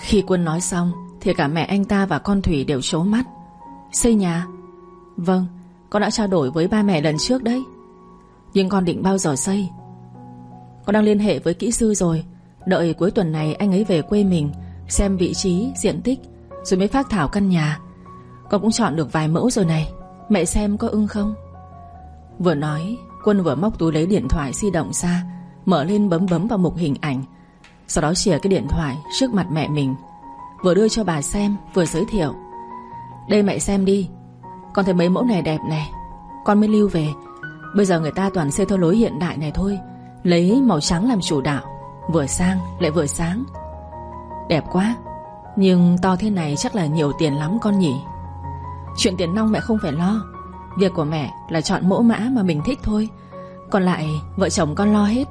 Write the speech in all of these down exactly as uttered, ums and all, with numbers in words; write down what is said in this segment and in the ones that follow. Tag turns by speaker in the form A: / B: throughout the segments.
A: Khi Quân nói xong thì cả mẹ anh ta và con Thủy đều trố mắt. Xây nhà? Vâng, con đã trao đổi với ba mẹ lần trước đấy. Nhưng con định bao giờ xây? Con đang liên hệ với kỹ sư rồi. Đợi cuối tuần này anh ấy về quê mình, xem vị trí, diện tích, rồi mới phác thảo căn nhà. Con cũng chọn được vài mẫu rồi này. Mẹ xem có ưng không? Vừa nói, Quân vừa móc túi lấy điện thoại di động ra, mở lên bấm bấm vào mục hình ảnh. Sau đó chìa cái điện thoại trước mặt mẹ mình, vừa đưa cho bà xem vừa giới thiệu. Đây mẹ xem đi. Con thấy mấy mẫu này đẹp này. Con mới lưu về. Bây giờ người ta toàn xây theo lối hiện đại này thôi, lấy màu trắng làm chủ đạo, vừa sang lại vừa sáng. Đẹp quá. Nhưng to thế này chắc là nhiều tiền lắm con nhỉ? Chuyện tiền nong mẹ không phải lo. Việc của mẹ là chọn mẫu mã mà mình thích thôi. Còn lại vợ chồng con lo hết.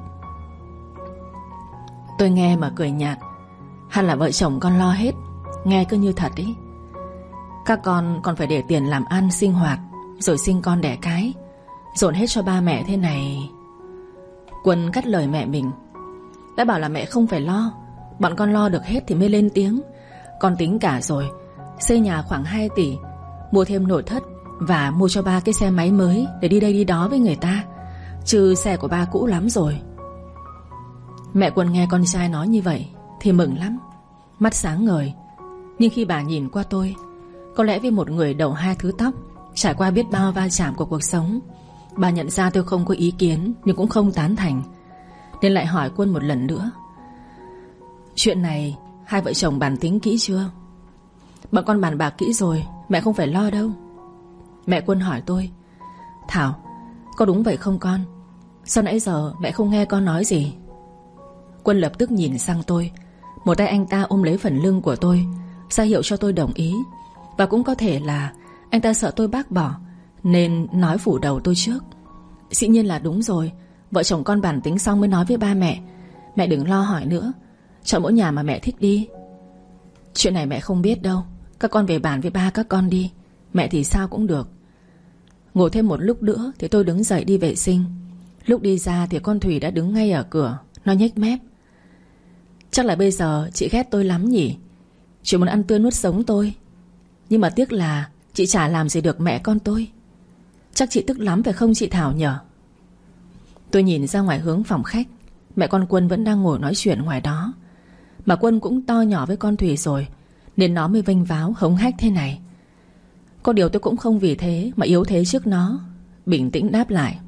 A: Tôi nghe mà cười nhạt. Hẳn là vợ chồng con lo hết. Nghe cứ như thật ý. Các con còn phải để tiền làm ăn sinh hoạt, rồi sinh con đẻ cái, dồn hết cho ba mẹ thế này. Quân cắt lời mẹ mình. Đã bảo là mẹ không phải lo. Bọn con lo được hết thì mới lên tiếng. Con tính cả rồi. Xây nhà khoảng hai tỷ, mua thêm nội thất, và mua cho ba cái xe máy mới để đi đây đi đó với người ta. Chứ xe của ba cũ lắm rồi. Mẹ Quân nghe con trai nói như vậy thì mừng lắm, mắt sáng ngời. Nhưng khi bà nhìn qua tôi, có lẽ với một người đầu hai thứ tóc, trải qua biết bao va chạm của cuộc sống, bà nhận ra tôi không có ý kiến nhưng cũng không tán thành, nên lại hỏi Quân một lần nữa. Chuyện này hai vợ chồng bàn tính kỹ chưa? Bọn con bàn bạc kỹ rồi, mẹ không phải lo đâu. Mẹ Quân hỏi tôi. Thảo, có đúng vậy không con? Sao nãy giờ mẹ không nghe con nói gì? Quân lập tức nhìn sang tôi. Một tay anh ta ôm lấy phần lưng của tôi, ra hiệu cho tôi đồng ý. Và cũng có thể là anh ta sợ tôi bác bỏ, nên nói phủ đầu tôi trước. Dĩ nhiên là đúng rồi. Vợ chồng con bàn tính xong mới nói với ba mẹ. Mẹ đừng lo hỏi nữa. Chọn mỗi nhà mà mẹ thích đi. Chuyện này mẹ không biết đâu. Các con về bàn với ba các con đi. Mẹ thì sao cũng được. Ngồi thêm một lúc nữa thì tôi đứng dậy đi vệ sinh. Lúc đi ra thì con Thủy đã đứng ngay ở cửa. Nó nhếch mép. Chắc là bây giờ chị ghét tôi lắm nhỉ. Chị muốn ăn tươi nuốt sống tôi. Nhưng mà tiếc là chị chả làm gì được mẹ con tôi. Chắc chị tức lắm phải không chị Thảo nhở? Tôi nhìn ra ngoài hướng phòng khách. Mẹ con Quân vẫn đang ngồi nói chuyện ngoài đó. Mà Quân cũng to nhỏ với con Thủy rồi, nên nó mới vênh váo hống hách thế này. Có điều tôi cũng không vì thế mà yếu thế trước nó. Bình tĩnh đáp lại.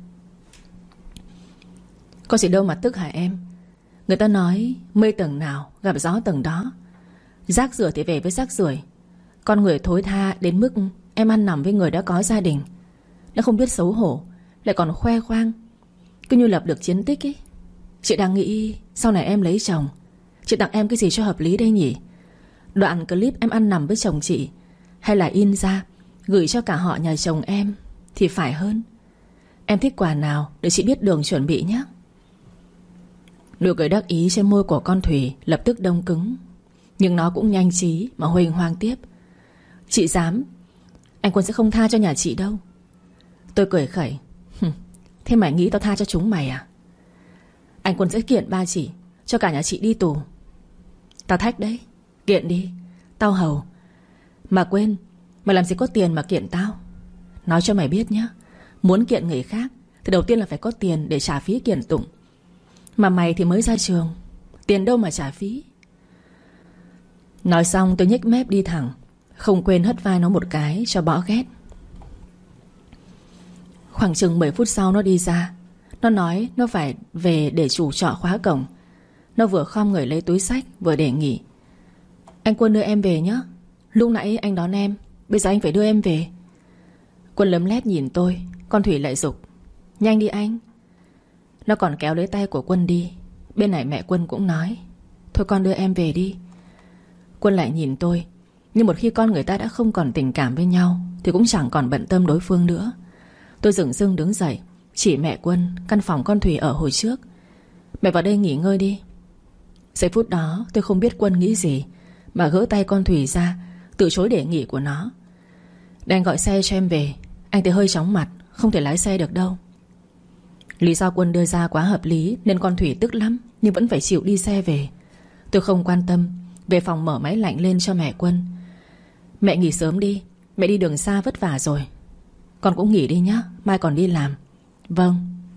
A: Có gì đâu mà tức hả em? Người ta nói mây tầng nào gặp gió tầng đó. Rác rưởi thì về với rác rưởi. Con người thối tha đến mức em ăn nằm với người đã có gia đình. Nó không biết xấu hổ, lại còn khoe khoang, cứ như lập được chiến tích ấy. Chị đang nghĩ sau này em lấy chồng, chị tặng em cái gì cho hợp lý đây nhỉ? Đoạn clip em ăn nằm với chồng chị, hay là in ra gửi cho cả họ nhà chồng em thì phải hơn. Em thích quà nào để chị biết đường chuẩn bị nhé. Nụ cười đắc ý trên môi của con Thủy lập tức đông cứng. Nhưng nó cũng nhanh trí mà huênh hoang tiếp. Chị dám, anh Quân sẽ không tha cho nhà chị đâu. Tôi cười khẩy. Thế mày nghĩ tao tha cho chúng mày à? Anh Quân sẽ kiện ba chị, cho cả nhà chị đi tù. Tao thách đấy. Kiện đi, tao hầu. Mà quên, mày làm gì có tiền mà kiện tao. Nói cho mày biết nhá, muốn kiện người khác thì đầu tiên là phải có tiền để trả phí kiện tụng. Mà mày thì mới ra trường, tiền đâu mà trả phí. Nói xong tôi nhếch mép đi thẳng, không quên hất vai nó một cái cho bỏ ghét. Khoảng chừng mười phút sau nó đi ra. Nó nói nó phải về để chủ trọ khóa cổng. Nó vừa khom người lấy túi xách vừa đề nghị. Anh Quân đưa em về nhé. Lúc nãy anh đón em, bây giờ anh phải đưa em về. Quân lấm lét nhìn tôi. Con Thủy lại giục. Nhanh đi anh. Nó còn kéo lấy tay của Quân đi. Bên này mẹ Quân cũng nói. Thôi con đưa em về đi. Quân lại nhìn tôi. Nhưng một khi con người ta đã không còn tình cảm với nhau thì cũng chẳng còn bận tâm đối phương nữa. Tôi dửng dưng đứng dậy, chỉ mẹ Quân căn phòng con Thủy ở hồi trước. Mẹ vào đây nghỉ ngơi đi. Giây phút đó tôi không biết Quân nghĩ gì mà gỡ tay con Thủy ra, từ chối đề nghị của nó. Đang gọi xe cho em về. Anh thấy hơi chóng mặt, không thể lái xe được đâu. Lý do Quân đưa ra quá hợp lý nên con Thủy tức lắm, nhưng vẫn phải chịu đi xe về. Tôi không quan tâm, Về phòng mở máy lạnh lên cho mẹ Quân. Mẹ nghỉ sớm đi, mẹ đi đường xa vất vả rồi. Con cũng nghỉ đi nhá, mai còn đi làm. Vâng.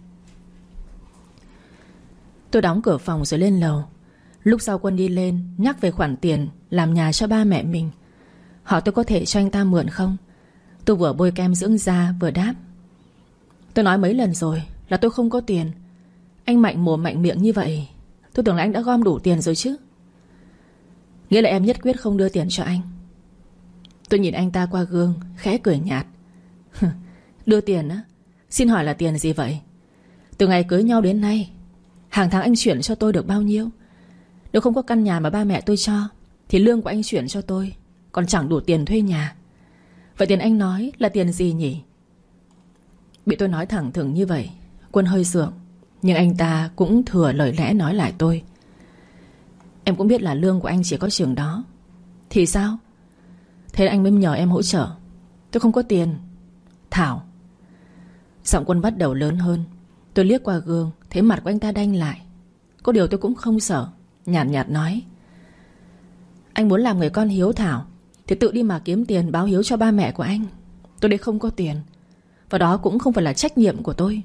A: Tôi đóng cửa phòng rồi lên lầu. Lúc sau Quân đi lên nhắc về khoản tiền làm nhà cho ba mẹ mình. Hỏi tôi có thể cho anh ta mượn không. Tôi vừa bôi kem dưỡng da vừa đáp. Tôi nói mấy lần rồi là tôi không có tiền. Anh mạnh mồm mạnh miệng như vậy, tôi tưởng là anh đã gom đủ tiền rồi chứ. Nghĩa là em nhất quyết không đưa tiền cho anh. Tôi nhìn anh ta qua gương, khẽ cười nhạt. Đưa tiền á? Xin hỏi là tiền gì vậy? Từ ngày cưới nhau đến nay, hàng tháng anh chuyển cho tôi được bao nhiêu? Nếu không có căn nhà mà ba mẹ tôi cho, thì lương của anh chuyển cho tôi còn chẳng đủ tiền thuê nhà. Vậy tiền anh nói là tiền gì nhỉ? Bị tôi nói thẳng thừng như vậy, Quân hơi sượng. Nhưng anh ta cũng thừa lời lẽ nói lại tôi. Em cũng biết là lương của anh chỉ có chừng đó. Thì sao? Thế anh mới nhờ em hỗ trợ. Tôi không có tiền. Thảo. Giọng Quân bắt đầu lớn hơn. Tôi liếc qua gương, thấy mặt của anh ta đanh lại. Có điều tôi cũng không sợ. Nhạt nhạt nói. Anh muốn làm người con hiếu thảo thì tự đi mà kiếm tiền báo hiếu cho ba mẹ của anh. Tôi đây không có tiền, và đó cũng không phải là trách nhiệm của tôi.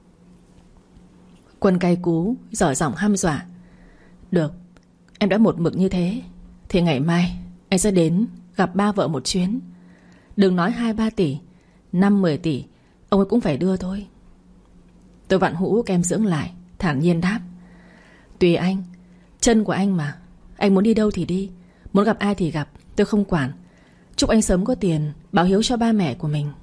A: Quân cay cú, giở giọng hăm dọa. Được, em đã một mực như thế thì ngày mai anh sẽ đến gặp ba vợ một chuyến. Đừng nói hai ba tỷ, năm mười tỷ ông ấy cũng phải đưa thôi. Tôi vặn hũ kem dưỡng lại, thản nhiên đáp. Tùy anh, chân của anh mà. Anh muốn đi đâu thì đi, muốn gặp ai thì gặp, tôi không quản. Chúc anh sớm có tiền báo hiếu cho ba mẹ của mình.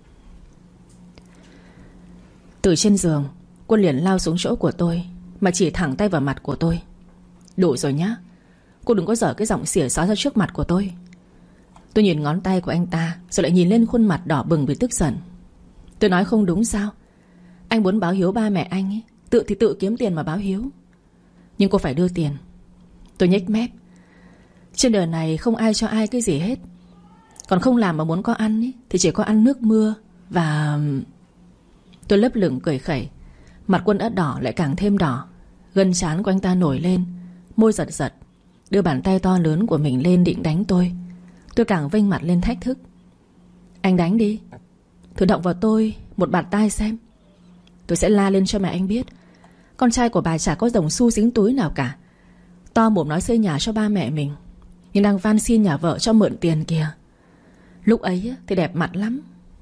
A: Từ trên giường, Quân liền lao xuống chỗ của tôi mà chỉ thẳng tay vào mặt của tôi. Đủ rồi nhá, cô đừng có dở cái giọng xỉa xóa ra trước mặt của tôi. Tôi nhìn ngón tay của anh ta, rồi lại nhìn lên khuôn mặt đỏ bừng vì tức giận. Tôi nói không đúng sao? Anh muốn báo hiếu ba mẹ anh ấy, tự thì tự kiếm tiền mà báo hiếu. Nhưng cô phải đưa tiền. Tôi nhếch mép. Trên đời này không ai cho ai cái gì hết. Còn không làm mà muốn có ăn ấy, thì chỉ có ăn nước mưa. Và... Tôi lấp lửng cười khẩy. Mặt Quân đã đỏ lại càng thêm đỏ. Gân trán của anh ta nổi lên, môi giật giật, đưa bàn tay to lớn của mình lên định đánh tôi. Tôi càng vênh mặt lên thách thức. Anh đánh đi, thử động vào tôi một bạt tai xem. Tôi sẽ la lên cho mẹ anh biết con trai của bà chả có đồng xu dính túi nào cả. To mồm nói xây nhà cho ba mẹ mình, nhưng đang van xin nhà vợ cho mượn tiền kìa. Lúc ấy thì đẹp mặt lắm.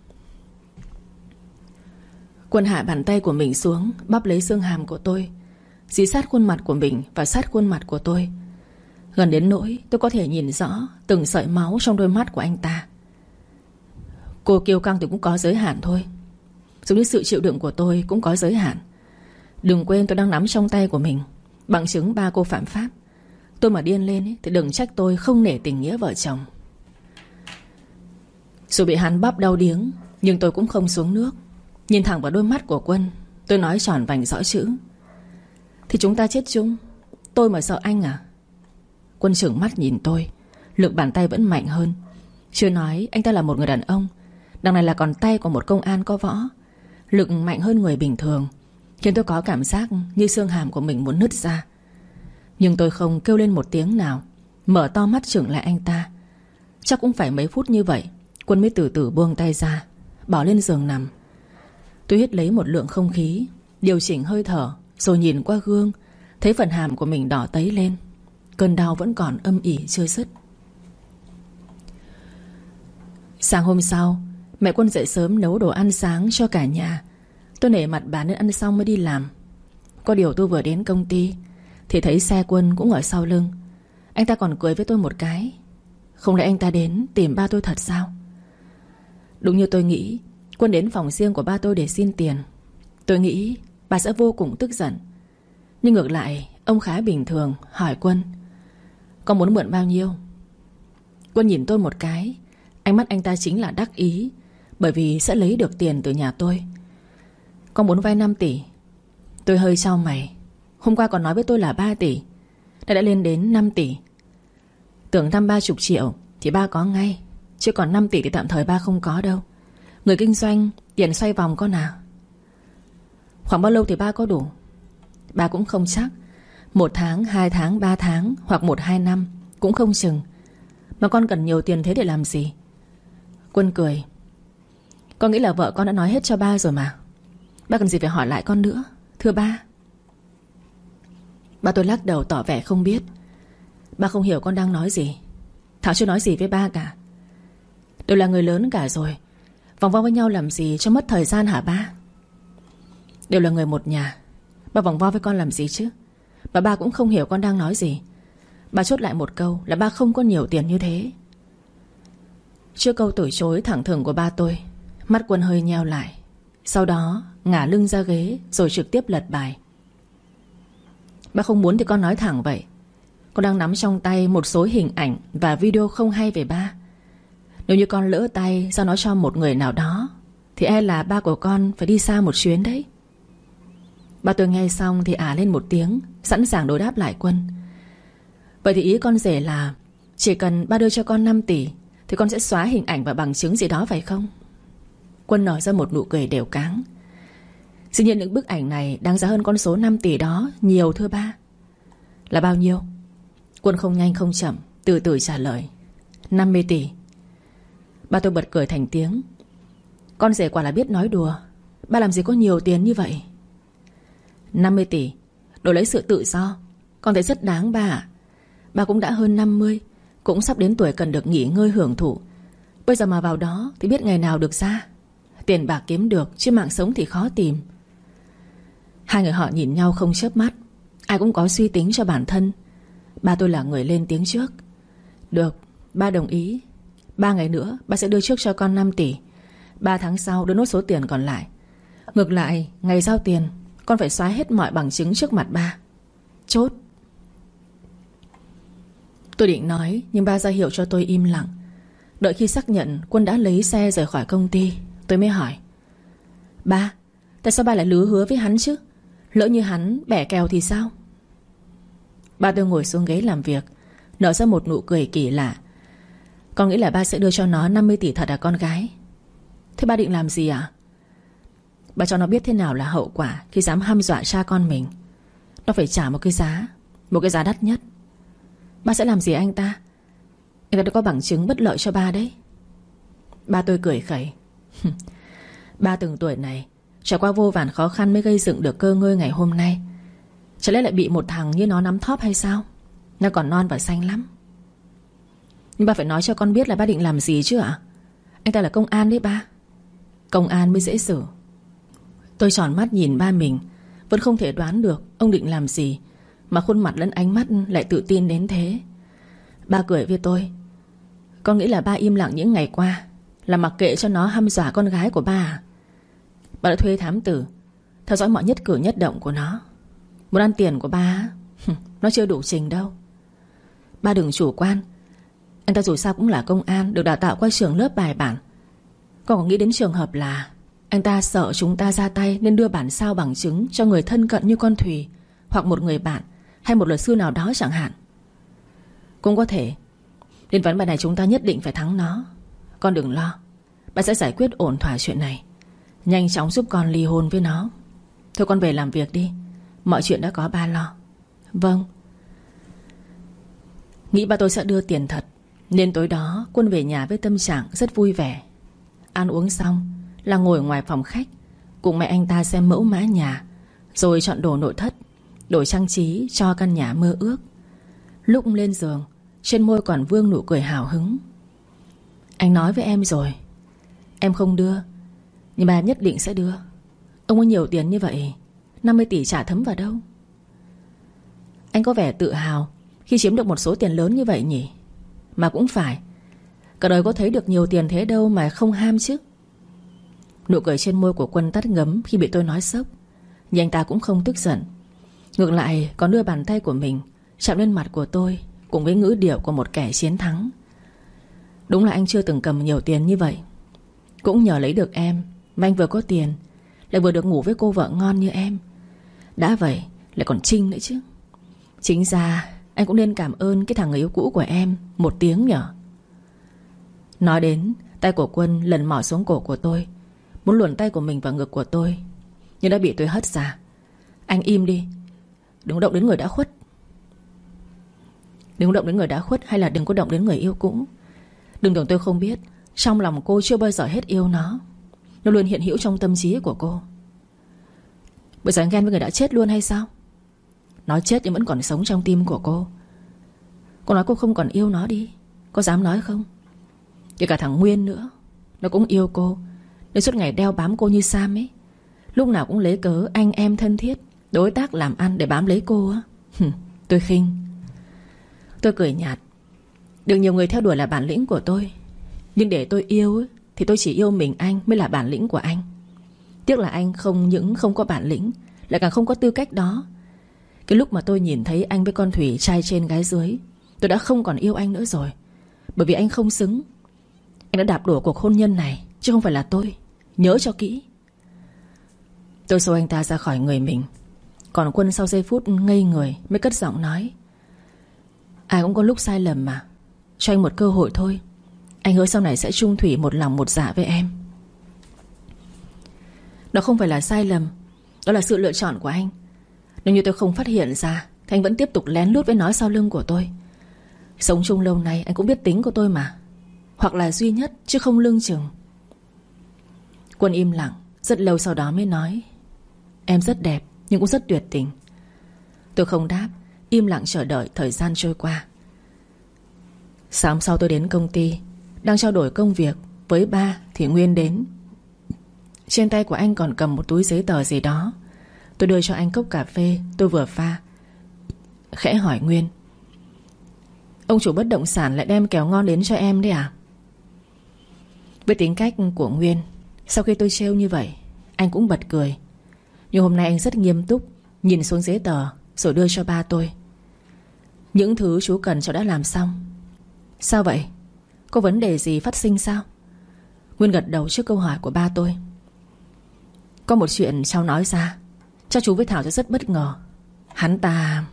A: Quân hạ bàn tay của mình xuống, bóp lấy xương hàm của tôi, dí sát khuôn mặt của mình và sát khuôn mặt của tôi, gần đến nỗi tôi có thể nhìn rõ từng sợi máu trong đôi mắt của anh ta. Cô kiêu căng thì cũng có giới hạn thôi, giống như sự chịu đựng của tôi cũng có giới hạn. Đừng quên tôi đang nắm trong tay của mình bằng chứng ba cô phạm pháp. Tôi mà điên lên ấy, thì đừng trách tôi không nể tình nghĩa vợ chồng. Dù bị hắn bóp đau điếng, nhưng tôi cũng không xuống nước. Nhìn thẳng vào đôi mắt của Quân, tôi nói tròn vành rõ chữ. Thì chúng ta chết chung. Tôi mà sợ anh à? Quân trừng mắt nhìn tôi, lực bàn tay vẫn mạnh hơn. Chưa nói anh ta là một người đàn ông, đằng này là còn tay của một công an có võ. Lực mạnh hơn người bình thường, khiến tôi có cảm giác như xương hàm của mình muốn nứt ra. Nhưng tôi không kêu lên một tiếng nào, mở to mắt chừng lại anh ta. Chắc cũng phải mấy phút như vậy, Quân mới từ từ buông tay ra, bỏ lên giường nằm. Tôi hít lấy một lượng không khí, điều chỉnh hơi thở, rồi nhìn qua gương, thấy phần hàm của mình đỏ tấy lên. Cơn đau vẫn còn âm ỉ chưa dứt. Sáng hôm sau, mẹ Quân dậy sớm nấu đồ ăn sáng cho cả nhà. Tôi nể mặt bà nên ăn xong mới đi làm. Có điều tôi vừa đến công ty thì thấy xe Quân cũng ở sau lưng. Anh ta còn cười với tôi một cái. Không lẽ anh ta đến tìm ba tôi thật sao? Đúng như tôi nghĩ, Quân đến phòng riêng của ba tôi để xin tiền. Tôi nghĩ bà sẽ vô cùng tức giận. Nhưng ngược lại, ông khá bình thường, hỏi Quân: con muốn mượn bao nhiêu? Quân nhìn tôi một cái, ánh mắt anh ta chính là đắc ý, bởi vì sẽ lấy được tiền từ nhà tôi. Con muốn vay năm tỷ. Tôi hơi chau mày. Hôm qua còn nói với tôi là ba tỷ, đã đã lên đến năm tỷ. Tưởng năm ba chục triệu thì ba có ngay, chứ còn năm tỷ thì tạm thời ba không có đâu. Người kinh doanh tiền xoay vòng con nào. Khoảng bao lâu thì ba có đủ? Ba cũng không chắc. Một tháng, hai tháng, ba tháng, hoặc một hai năm, Cũng không chừng. Mà con cần nhiều tiền thế để làm gì? Quân cười. Con nghĩ là vợ con đã nói hết cho ba rồi mà. Ba cần gì phải hỏi lại con nữa, thưa ba. Ba tôi lắc đầu tỏ vẻ không biết. Ba không hiểu con đang nói gì. Thảo chưa nói gì với ba cả. Đều là người lớn cả rồi, vòng vo với nhau làm gì cho mất thời gian hả ba? Đều là người một nhà, ba vòng vo với con làm gì chứ? Và ba cũng không hiểu con đang nói gì. Ba chốt lại một câu là ba không có nhiều tiền như thế. Trước câu từ chối thẳng thừng của ba tôi, mắt Quân hơi nheo lại. Sau đó ngả lưng ra ghế rồi trực tiếp lật bài. Ba không muốn thì con nói thẳng vậy. Con đang nắm trong tay một số hình ảnh và video không hay về ba. Nếu như con lỡ tay giao nó cho một người nào đó thì e là ba của con phải đi xa một chuyến đấy. Ba tôi nghe xong thì ả lên một tiếng, sẵn sàng đối đáp lại Quân. Vậy thì ý con rể là chỉ cần ba đưa cho con năm tỷ thì con sẽ xóa hình ảnh và bằng chứng gì đó phải không? Quân nở ra một nụ cười đều cáng. Dĩ nhiên những bức ảnh này đáng giá hơn con số năm tỷ đó nhiều thưa ba. Là bao nhiêu? Quân không nhanh không chậm, từ từ trả lời. năm mươi tỷ. Ba tôi bật cười thành tiếng. Con rể quả là biết nói đùa. Ba làm gì có nhiều tiền như vậy. năm mươi tỷ đổi lấy sự tự do, con thấy rất đáng ba ạ. Ba cũng đã hơn năm mươi, cũng sắp đến tuổi cần được nghỉ ngơi hưởng thụ. Bây giờ mà vào đó thì biết ngày nào được ra. Tiền bạc kiếm được chứ mạng sống thì khó tìm. Hai người họ nhìn nhau không chớp mắt. Ai cũng có suy tính cho bản thân. Ba tôi là người lên tiếng trước. Được, ba đồng ý. Ba ngày nữa ba sẽ đưa trước cho con năm tỷ. Ba tháng sau đưa nốt số tiền còn lại. Ngược lại, ngày giao tiền con phải xóa hết mọi bằng chứng trước mặt ba. Chốt. Tôi định nói, nhưng ba ra hiệu cho tôi im lặng. Đợi khi xác nhận Quân đã lấy xe rời khỏi công ty, tôi mới hỏi. Ba, tại sao ba lại lứa hứa với hắn chứ? Lỡ như hắn bẻ kèo thì sao? Ba tôi ngồi xuống ghế làm việc, nở ra một nụ cười kỳ lạ. Con nghĩ là ba sẽ đưa cho nó năm mươi tỷ thật à con gái? Thế ba định làm gì ạ? Ba cho nó biết thế nào là hậu quả khi dám hăm dọa cha con mình. Nó phải trả một cái giá, một cái giá đắt nhất. Ba sẽ làm gì anh ta? Anh ta đã có bằng chứng bất lợi cho ba đấy. Ba tôi cười khẩy. Ba từng tuổi này trải qua vô vàn khó khăn mới gây dựng được cơ ngơi ngày hôm nay. Chả lẽ lại bị một thằng như nó nắm thóp hay sao? Nó còn non và xanh lắm. Nhưng ba phải nói cho con biết là ba định làm gì chứ ạ? Anh ta là công an đấy ba. Công an mới dễ xử. Tôi tròn mắt nhìn ba mình, vẫn không thể đoán được ông định làm gì mà khuôn mặt lẫn ánh mắt lại tự tin đến thế. Ba cười với tôi. Con nghĩ là ba im lặng những ngày qua là mặc kệ cho nó hăm dọa con gái của ba à? Ba đã thuê thám tử theo dõi mọi nhất cử nhất động của nó. Muốn ăn tiền của ba, nó chưa đủ trình đâu. Ba đừng chủ quan. Anh ta dù sao cũng là công an, được đào tạo qua trường lớp bài bản. Con có nghĩ đến trường hợp là anh ta sợ chúng ta ra tay nên đưa bản sao bằng chứng cho người thân cận như con Thùy, hoặc một người bạn, hay một luật sư nào đó chẳng hạn. Cũng có thể. Đến ván bài này chúng ta nhất định phải thắng nó. Con đừng lo, ba sẽ giải quyết ổn thỏa chuyện này, nhanh chóng giúp con ly hôn với nó. Thôi con về làm việc đi, mọi chuyện đã có ba lo. Vâng. Nghĩ ba tôi sẽ đưa tiền thật, nên tối đó Quân về nhà với tâm trạng rất vui vẻ. Ăn uống xong là ngồi ngoài phòng khách cùng mẹ anh ta xem mẫu mã nhà, rồi chọn đồ nội thất, đồ trang trí cho căn nhà mơ ước. Lúc lên giường, trên môi còn vương nụ cười hào hứng. Anh nói với em rồi, em không đưa, nhưng bà nhất định sẽ đưa. Ông có nhiều tiền như vậy, năm mươi tỷ chả thấm vào đâu. Anh có vẻ tự hào khi chiếm được một số tiền lớn như vậy nhỉ? Mà cũng phải, cả đời có thấy được nhiều tiền thế đâu mà không ham chứ. Nụ cười trên môi của Quân tắt ngấm khi bị tôi nói sốc. Nhưng anh ta cũng không tức giận. Ngược lại còn đưa bàn tay của mình chạm lên mặt của tôi, cùng với ngữ điệu của một kẻ chiến thắng. Đúng là anh chưa từng cầm nhiều tiền như vậy. Cũng nhờ lấy được em mà anh vừa có tiền, lại vừa được ngủ với cô vợ ngon như em. Đã vậy lại còn Trinh nữa chứ. Chính ra anh cũng nên cảm ơn cái thằng người yêu cũ của em một tiếng nhở. Nói đến, tay của Quân lần mò xuống cổ của tôi, muốn luồn tay của mình vào ngực của tôi, nhưng đã bị tôi hất ra. Anh im đi, đừng động đến người đã khuất. Đừng có động đến người đã khuất, hay là đừng có động đến người yêu cũ. Đừng tưởng tôi không biết, trong lòng cô chưa bao giờ hết yêu nó. Nó luôn hiện hữu trong tâm trí của cô. Bây giờ anh ghen với người đã chết luôn hay sao? Nó chết nhưng vẫn còn sống trong tim của cô. Cô nói cô không còn yêu nó đi. Có dám nói không? Kể cả thằng Nguyên nữa, nó cũng yêu cô, nên suốt ngày đeo bám cô như Sam ấy. Lúc nào cũng lấy cớ anh em thân thiết, đối tác làm ăn để bám lấy cô á. Tôi khinh. Tôi cười nhạt. Được nhiều người theo đuổi là bản lĩnh của tôi, nhưng để tôi yêu ấy, thì tôi chỉ yêu mình anh mới là bản lĩnh của anh. Tiếc là anh không những không có bản lĩnh, lại càng không có tư cách đó. Cái lúc mà tôi nhìn thấy anh với con Thủy trai trên gái dưới, tôi đã không còn yêu anh nữa rồi. Bởi vì anh không xứng. Anh đã đạp đổ cuộc hôn nhân này, chứ không phải là tôi. Nhớ cho kỹ. Tôi xô anh ta ra khỏi người mình. Còn Quân sau giây phút ngây người mới cất giọng nói: ai cũng có lúc sai lầm mà, cho anh một cơ hội thôi. Anh hứa sau này sẽ chung thủy một lòng một dạ với em. Đó không phải là sai lầm, đó là sự lựa chọn của anh. Nếu như tôi không phát hiện ra thì anh vẫn tiếp tục lén lút với nói sau lưng của tôi. Sống chung lâu nay anh cũng biết tính của tôi mà. Hoặc là duy nhất chứ không lương chừng. Quân im lặng rất lâu, sau đó mới nói: em rất đẹp nhưng cũng rất tuyệt tình. Tôi không đáp, im lặng chờ đợi thời gian trôi qua. Sáng sau tôi đến công ty, đang trao đổi công việc với ba thì Nguyên đến. Trên tay của anh còn cầm một túi giấy tờ gì đó. Tôi đưa cho anh cốc cà phê tôi vừa pha, khẽ hỏi Nguyên: ông chủ bất động sản lại đem kẹo ngon đến cho em đấy à? Với tính cách của Nguyên, sau khi tôi trêu như vậy, anh cũng bật cười. Nhưng hôm nay anh rất nghiêm túc, nhìn xuống giấy tờ rồi đưa cho ba tôi. Những thứ chú cần cháu đã làm xong. Sao vậy? Có vấn đề gì phát sinh sao? Nguyên gật đầu trước câu hỏi của ba tôi. Có một chuyện cháu nói ra, chắc chú với Thảo sẽ rất bất ngờ. Hắn ta...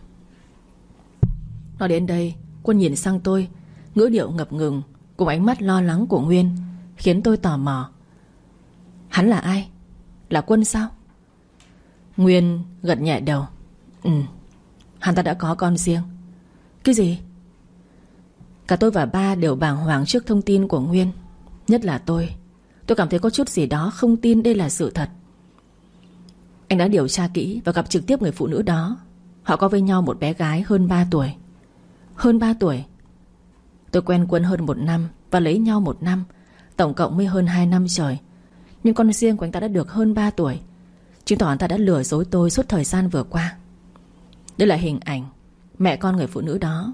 A: Nói đến đây, Quân nhìn sang tôi, ngữ điệu ngập ngừng cùng ánh mắt lo lắng của Nguyên khiến tôi tò mò. Hắn là ai? Là Quân sao? Nguyên gật nhẹ đầu. Ừ, hắn ta đã có con riêng. Cái gì? Cả tôi và ba đều bàng hoàng trước thông tin của Nguyên. Nhất là tôi. Tôi cảm thấy có chút gì đó không tin đây là sự thật. Anh đã điều tra kỹ và gặp trực tiếp người phụ nữ đó. Họ có với nhau một bé gái hơn ba tuổi. Hơn ba tuổi? Tôi quen Quân hơn một năm và lấy nhau một năm, tổng cộng mới hơn hai năm trời. Nhưng con riêng của anh ta đã được hơn ba tuổi, chứng tỏ anh ta đã lừa dối tôi suốt thời gian vừa qua. Đây là hình ảnh mẹ con người phụ nữ đó.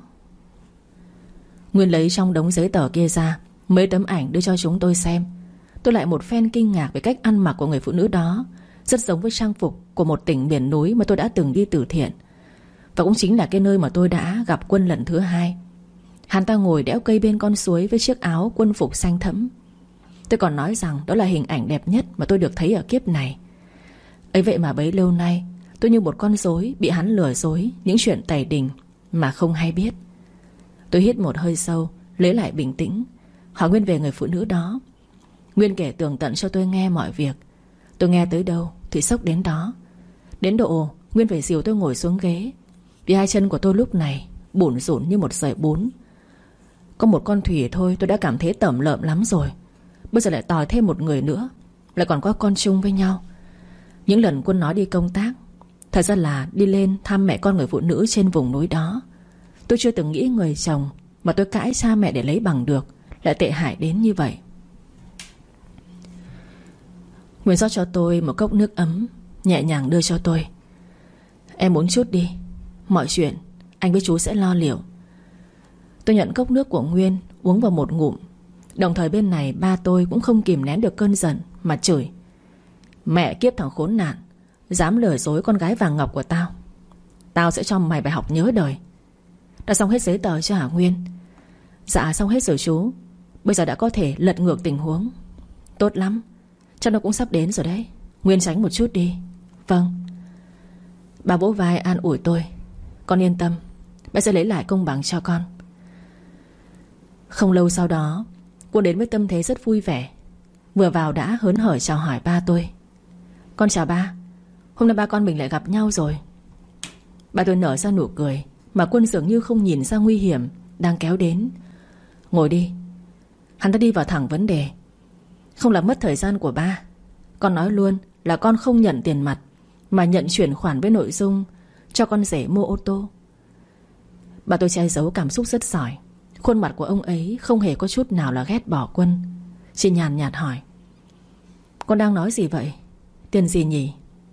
A: Nguyên lấy trong đống giấy tờ kia ra mấy tấm ảnh đưa cho chúng tôi xem. Tôi lại một phen kinh ngạc về cách ăn mặc của người phụ nữ đó, rất giống với trang phục của một tỉnh miền núi mà tôi đã từng đi từ thiện. Và cũng chính là cái nơi mà tôi đã gặp Quân lần thứ hai. Hắn ta ngồi đẽo cây bên con suối với chiếc áo quân phục xanh thẫm. Tôi còn nói rằng đó là hình ảnh đẹp nhất mà tôi được thấy ở kiếp này. Ấy vậy mà bấy lâu nay tôi như một con rối bị hắn lừa dối những chuyện tày đình mà không hay biết. Tôi hít một hơi sâu, lấy lại bình tĩnh, hỏi Nguyên về người phụ nữ đó. Nguyên kể tường tận cho tôi nghe mọi việc. Tôi nghe tới đâu thì sốc đến đó. Đến độ Nguyên phải dìu tôi ngồi xuống ghế, vì hai chân của tôi lúc này bủn rủn như một sợi bún. Có một con Thủy thôi tôi đã cảm thấy tởm lợm lắm rồi. Bây giờ lại tòi thêm một người nữa, lại còn có con chung với nhau. Những lần Quân nói đi công tác, thật ra là đi lên thăm mẹ con người phụ nữ trên vùng núi đó. Tôi chưa từng nghĩ người chồng mà tôi cãi cha mẹ để lấy bằng được lại tệ hại đến như vậy. Nguyên rót cho tôi một cốc nước ấm, nhẹ nhàng đưa cho tôi. Em uống chút đi, mọi chuyện anh với chú sẽ lo liệu. Tôi nhận cốc nước của Nguyên, uống vào một ngụm. Đồng thời bên này ba tôi cũng không kìm nén được cơn giận mà chửi: mẹ kiếp thằng khốn nạn, dám lừa dối con gái vàng ngọc của tao. Tao sẽ cho mày bài học nhớ đời. Đã xong hết giấy tờ chưa hả Nguyên? Dạ xong hết rồi chú. Bây giờ đã có thể lật ngược tình huống. Tốt lắm, chắc nó cũng sắp đến rồi đấy. Nguyên tránh một chút đi. Vâng. Bà vỗ vai an ủi tôi. Con yên tâm, bà sẽ lấy lại công bằng cho con. Không lâu sau đó, Quân đến với tâm thế rất vui vẻ. Vừa vào đã hớn hở chào hỏi ba tôi. Con chào ba, hôm nay ba con mình lại gặp nhau rồi. Ba tôi nở ra nụ cười, mà Quân dường như không nhìn ra nguy hiểm đang kéo đến. Ngồi đi. Hắn đã đi vào thẳng vấn đề. Không làm mất thời gian của ba, con nói luôn là con không nhận tiền mặt, mà nhận chuyển khoản với nội dung cho con rể mua ô tô. Bà tôi che giấu cảm xúc rất giỏi. Khuôn mặt của ông ấy không hề có chút nào là ghét bỏ Quân. Chỉ nhàn nhạt hỏi: con đang nói gì vậy? Tiền gì nhỉ?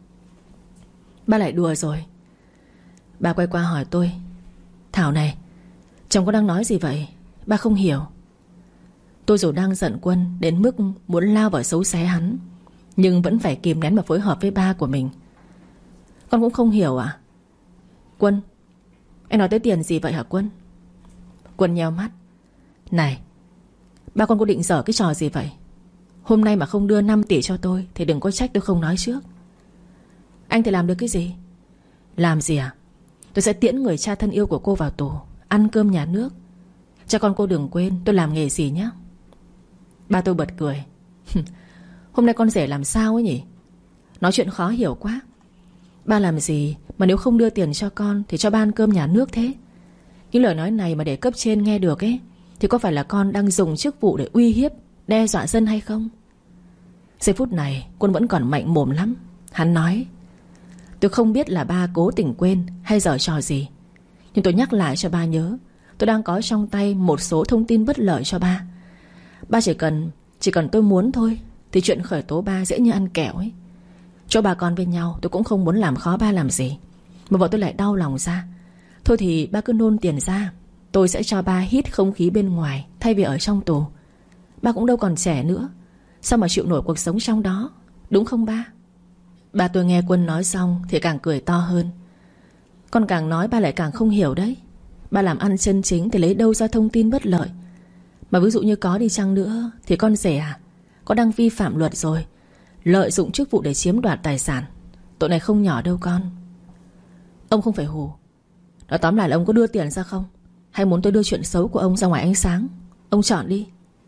A: Ba lại đùa rồi. Bà quay qua hỏi tôi: Thảo này, chồng con đang nói gì vậy? Ba không hiểu. Tôi dù đang giận Quân đến mức muốn lao vào xấu xé hắn, nhưng vẫn phải kìm nén và phối hợp với ba của mình. Con cũng không hiểu à? Quân, anh nói tới tiền gì vậy hả Quân? Quân nheo mắt: Này, ba con có định dở cái trò gì vậy? Hôm nay mà không đưa năm tỷ cho tôi thì đừng có trách tôi không nói trước. Anh thì làm được cái gì? Làm gì à? Tôi sẽ tiễn người cha thân yêu của cô vào tù, ăn cơm nhà nước. Cha con cô đừng quên tôi làm nghề gì nhé. Ba tôi bật cười. Hôm nay con rể làm sao ấy nhỉ? Nói chuyện khó hiểu quá. Ba làm gì mà nếu không đưa tiền cho con thì cho ba ăn cơm nhà nước thế? Những lời nói này mà để cấp trên nghe được ấy, thì có phải là con đang dùng chức vụ để uy hiếp, đe dọa dân hay không? Giây phút này Quân vẫn còn mạnh mồm lắm. Hắn nói: Tôi không biết là ba cố tình quên hay giở trò gì, nhưng tôi nhắc lại cho ba nhớ, tôi đang có trong tay một số thông tin bất lợi cho ba. Ba chỉ cần Chỉ cần tôi muốn thôi thì chuyện khởi tố ba dễ như ăn kẹo ấy. Cho bà con với nhau tôi cũng không muốn làm khó ba làm gì, mà vợ tôi lại đau lòng ra. Thôi thì ba cứ nôn tiền ra, tôi sẽ cho ba hít không khí bên ngoài thay vì ở trong tù. Ba cũng đâu còn trẻ nữa, sao mà chịu nổi cuộc sống trong đó, đúng không ba? Ba tôi nghe Quân nói xong thì càng cười to hơn. Con càng nói ba lại càng không hiểu đấy. Ba làm ăn chân chính thì lấy đâu ra thông tin bất lợi? Mà ví dụ như có đi chăng nữa thì con rể à, có đang vi phạm luật rồi, lợi dụng chức vụ để chiếm đoạt tài sản. Tội này không nhỏ đâu con. Ông không phải hù. Nói tóm lại là ông có đưa tiền ra không, hay muốn tôi đưa chuyện xấu của ông ra ngoài ánh sáng? Ông chọn đi.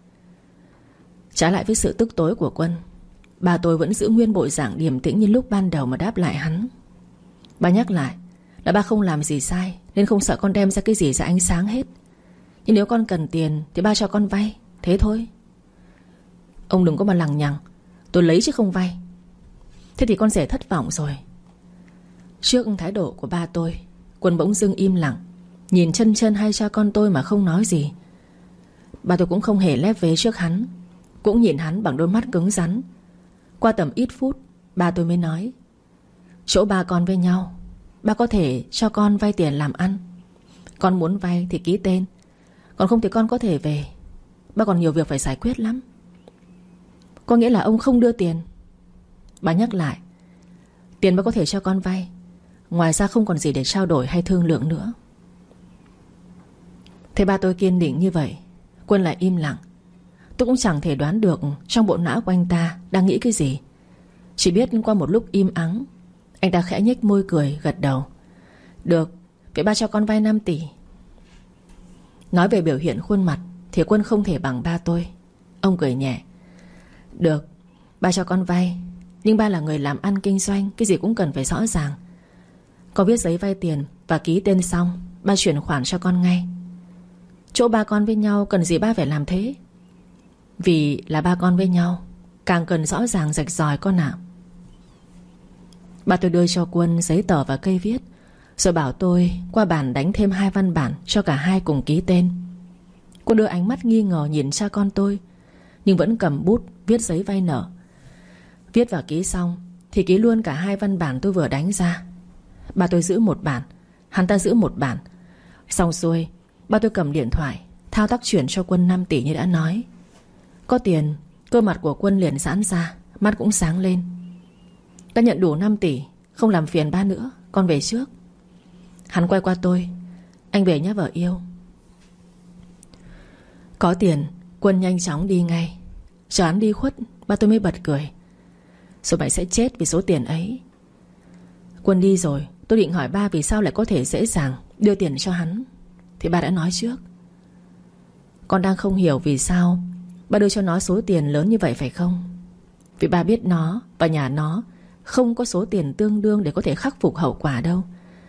A: Trái lại với sự tức tối của Quân, bà tôi vẫn giữ nguyên bộ dạng điềm tĩnh như lúc ban đầu mà đáp lại hắn. Bà nhắc lại là ba không làm gì sai, nên không sợ con đem ra cái gì ra ánh sáng hết. Nhưng nếu con cần tiền thì ba cho con vay, thế thôi. Ông đừng có mà lằng nhằng, tôi lấy chứ không vay. Thế thì con rể thất vọng rồi. Trước thái độ của ba tôi, Quân bỗng dưng im lặng, nhìn chân chân hai cha con tôi mà không nói gì. Ba tôi cũng không hề lép vế trước hắn, cũng nhìn hắn bằng đôi mắt cứng rắn. Qua tầm ít phút, ba tôi mới nói: Chỗ ba con với nhau, ba có thể cho con vay tiền làm ăn. Con muốn vay thì ký tên, còn không thì con có thể về. Ba còn nhiều việc phải giải quyết lắm. Có nghĩa là ông không đưa tiền? Bà nhắc lại: Tiền ba có thể cho con vay, ngoài ra không còn gì để trao đổi hay thương lượng nữa. Thế ba tôi kiên định như vậy, Quân lại im lặng. Tôi cũng chẳng thể đoán được trong bộ não của anh ta đang nghĩ cái gì. Chỉ biết qua một lúc im ắng, anh ta khẽ nhếch môi cười gật đầu: Được, vậy ba cho con vay năm tỷ. Nói về biểu hiện khuôn mặt thì Quân không thể bằng ba tôi. Ông cười nhẹ: Được, ba cho con vay, nhưng ba là người làm ăn kinh doanh, cái gì cũng cần phải rõ ràng. Con viết giấy vay tiền và ký tên xong, ba chuyển khoản cho con ngay. Chỗ ba con với nhau cần gì ba phải làm thế? Vì là ba con với nhau, càng cần rõ ràng rạch ròi con ạ. Ba tôi đưa cho Quân giấy tờ và cây viết, rồi bảo tôi qua bàn đánh thêm hai văn bản cho cả hai cùng ký tên. Quân đưa ánh mắt nghi ngờ nhìn cha con tôi, nhưng vẫn cầm bút viết giấy vay nợ. Viết và ký xong thì ký luôn cả hai văn bản tôi vừa đánh ra. Ba tôi giữ một bản, hắn ta giữ một bản. Xong xuôi, ba tôi cầm điện thoại thao tác chuyển cho Quân năm tỷ như đã nói. Có tiền, cơ mặt của Quân liền giãn ra, mắt cũng sáng lên. Đã nhận đủ năm tỷ, không làm phiền ba nữa, con về trước. Hắn quay qua tôi: Anh về nhé vợ yêu. Có tiền, Quân nhanh chóng đi ngay. Chờ hắn đi khuất, ba tôi mới bật cười: Rồi mày sẽ chết vì số tiền ấy. Quân đi rồi, tôi định hỏi ba vì sao lại có thể dễ dàng đưa tiền cho hắn, thì ba đã nói trước. Con đang không hiểu vì sao ba đưa cho nó số tiền lớn như vậy phải không? Vì ba biết nó và nhà nó không có số tiền tương đương để có thể khắc phục hậu quả đâu.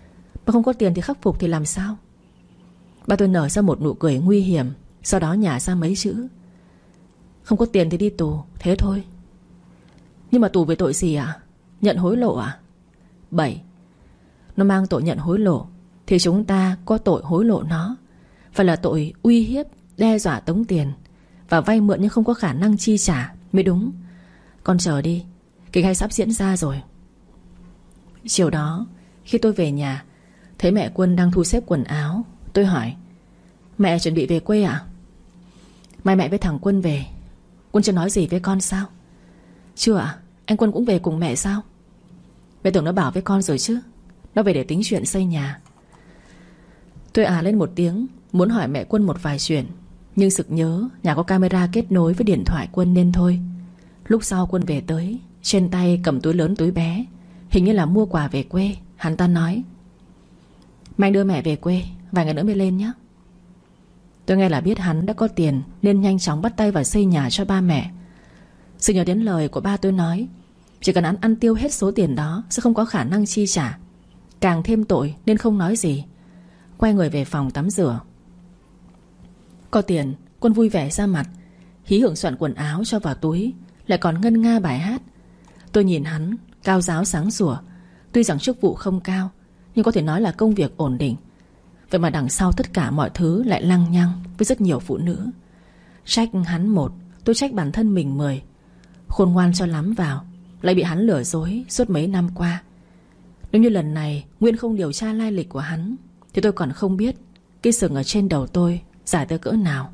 A: Mà không có tiền thì khắc phục thì làm sao? Ba tôi nở ra một nụ cười nguy hiểm, sau đó nhả ra mấy chữ: không có tiền thì đi tù, thế thôi. Nhưng mà tù về tội gì ạ? Nhận hối lộ à? Bảy. Nó mang tội nhận hối lộ thì chúng ta có tội hối lộ nó. Phải là tội uy hiếp, đe dọa tống tiền và vay mượn nhưng không có khả năng chi trả mới đúng. Con chờ đi, kịch hay sắp diễn ra rồi. Chiều đó khi tôi về nhà, thấy mẹ Quân đang thu xếp quần áo. Tôi hỏi: mẹ chuẩn bị về quê à? Mai mẹ với thằng Quân về. Quân chưa nói gì với con sao? Chưa ạ. Anh Quân cũng về cùng mẹ sao? Mẹ tưởng nó bảo với con rồi chứ. Nó về để tính chuyện xây nhà. Tôi à lên một tiếng, muốn hỏi mẹ Quân một vài chuyện, nhưng sực nhớ nhà có camera kết nối với điện thoại Quân nên thôi. Lúc sau Quân về tới, trên tay cầm túi lớn túi bé, hình như là mua quà về quê. Hắn ta nói: mai anh đưa mẹ về quê, vài ngày nữa mới lên nhé. Tôi nghe là biết hắn đã có tiền nên nhanh chóng bắt tay vào xây nhà cho ba mẹ. Sự nhớ đến lời của ba tôi nói, chỉ cần hắn ăn tiêu hết số tiền đó sẽ không có khả năng chi trả. Càng thêm tội nên không nói gì, quay người về phòng tắm rửa. Có tiền, Quân vui vẻ ra mặt, hí hưởng soạn quần áo cho vào túi, lại còn ngân nga bài hát. Tôi nhìn hắn cao ráo sáng sủa. Tuy rằng chức vụ không cao, nhưng có thể nói là công việc ổn định. Vậy mà đằng sau tất cả mọi thứ lại lăng nhăng với rất nhiều phụ nữ. Trách hắn một, tôi trách bản thân mình mười. Khôn ngoan cho lắm vào, lại bị hắn lừa dối suốt mấy năm qua. Nếu như lần này Nguyên không điều tra lai lịch của hắn, thì tôi còn không biết cái sừng ở trên đầu tôi dài tới cỡ nào.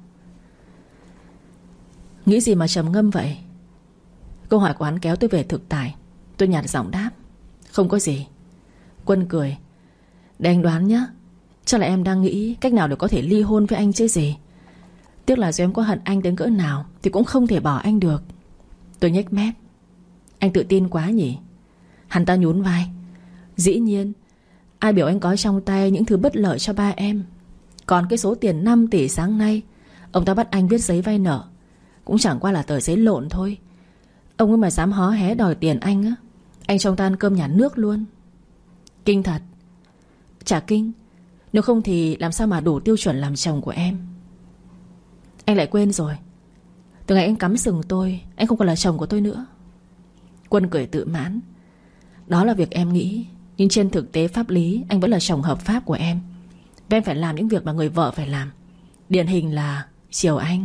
A: Nghĩ gì mà trầm ngâm vậy? Câu hỏi của hắn kéo tôi về thực tại. Tôi nhạt giọng đáp: không có gì. Quân cười: để anh đoán nhé, chắc là em đang nghĩ cách nào để có thể ly hôn với anh chứ gì. Tiếc là dù em có hận anh đến cỡ nào thì cũng không thể bỏ anh được. Tôi nhếch mép: anh tự tin quá nhỉ? Hắn ta nhún vai: dĩ nhiên. Ai biểu anh có trong tay những thứ bất lợi cho ba em. Còn cái số tiền năm tỷ sáng nay ông ta bắt anh viết giấy vay nợ cũng chẳng qua là tờ giấy lộn thôi. Ông ấy mà dám hó hé đòi tiền anh á, anh cho ông ta ăn cơm nhà nước luôn. Kinh thật. Chả kinh. Nếu không thì làm sao mà đủ tiêu chuẩn làm chồng của em. Anh lại quên rồi, từ ngày anh cắm sừng tôi, anh không còn là chồng của tôi nữa. Quân cười tự mãn: đó là việc em nghĩ, nhưng trên thực tế pháp lý anh vẫn là chồng hợp pháp của em. Và em phải làm những việc mà người vợ phải làm. Điển hình là chiều anh.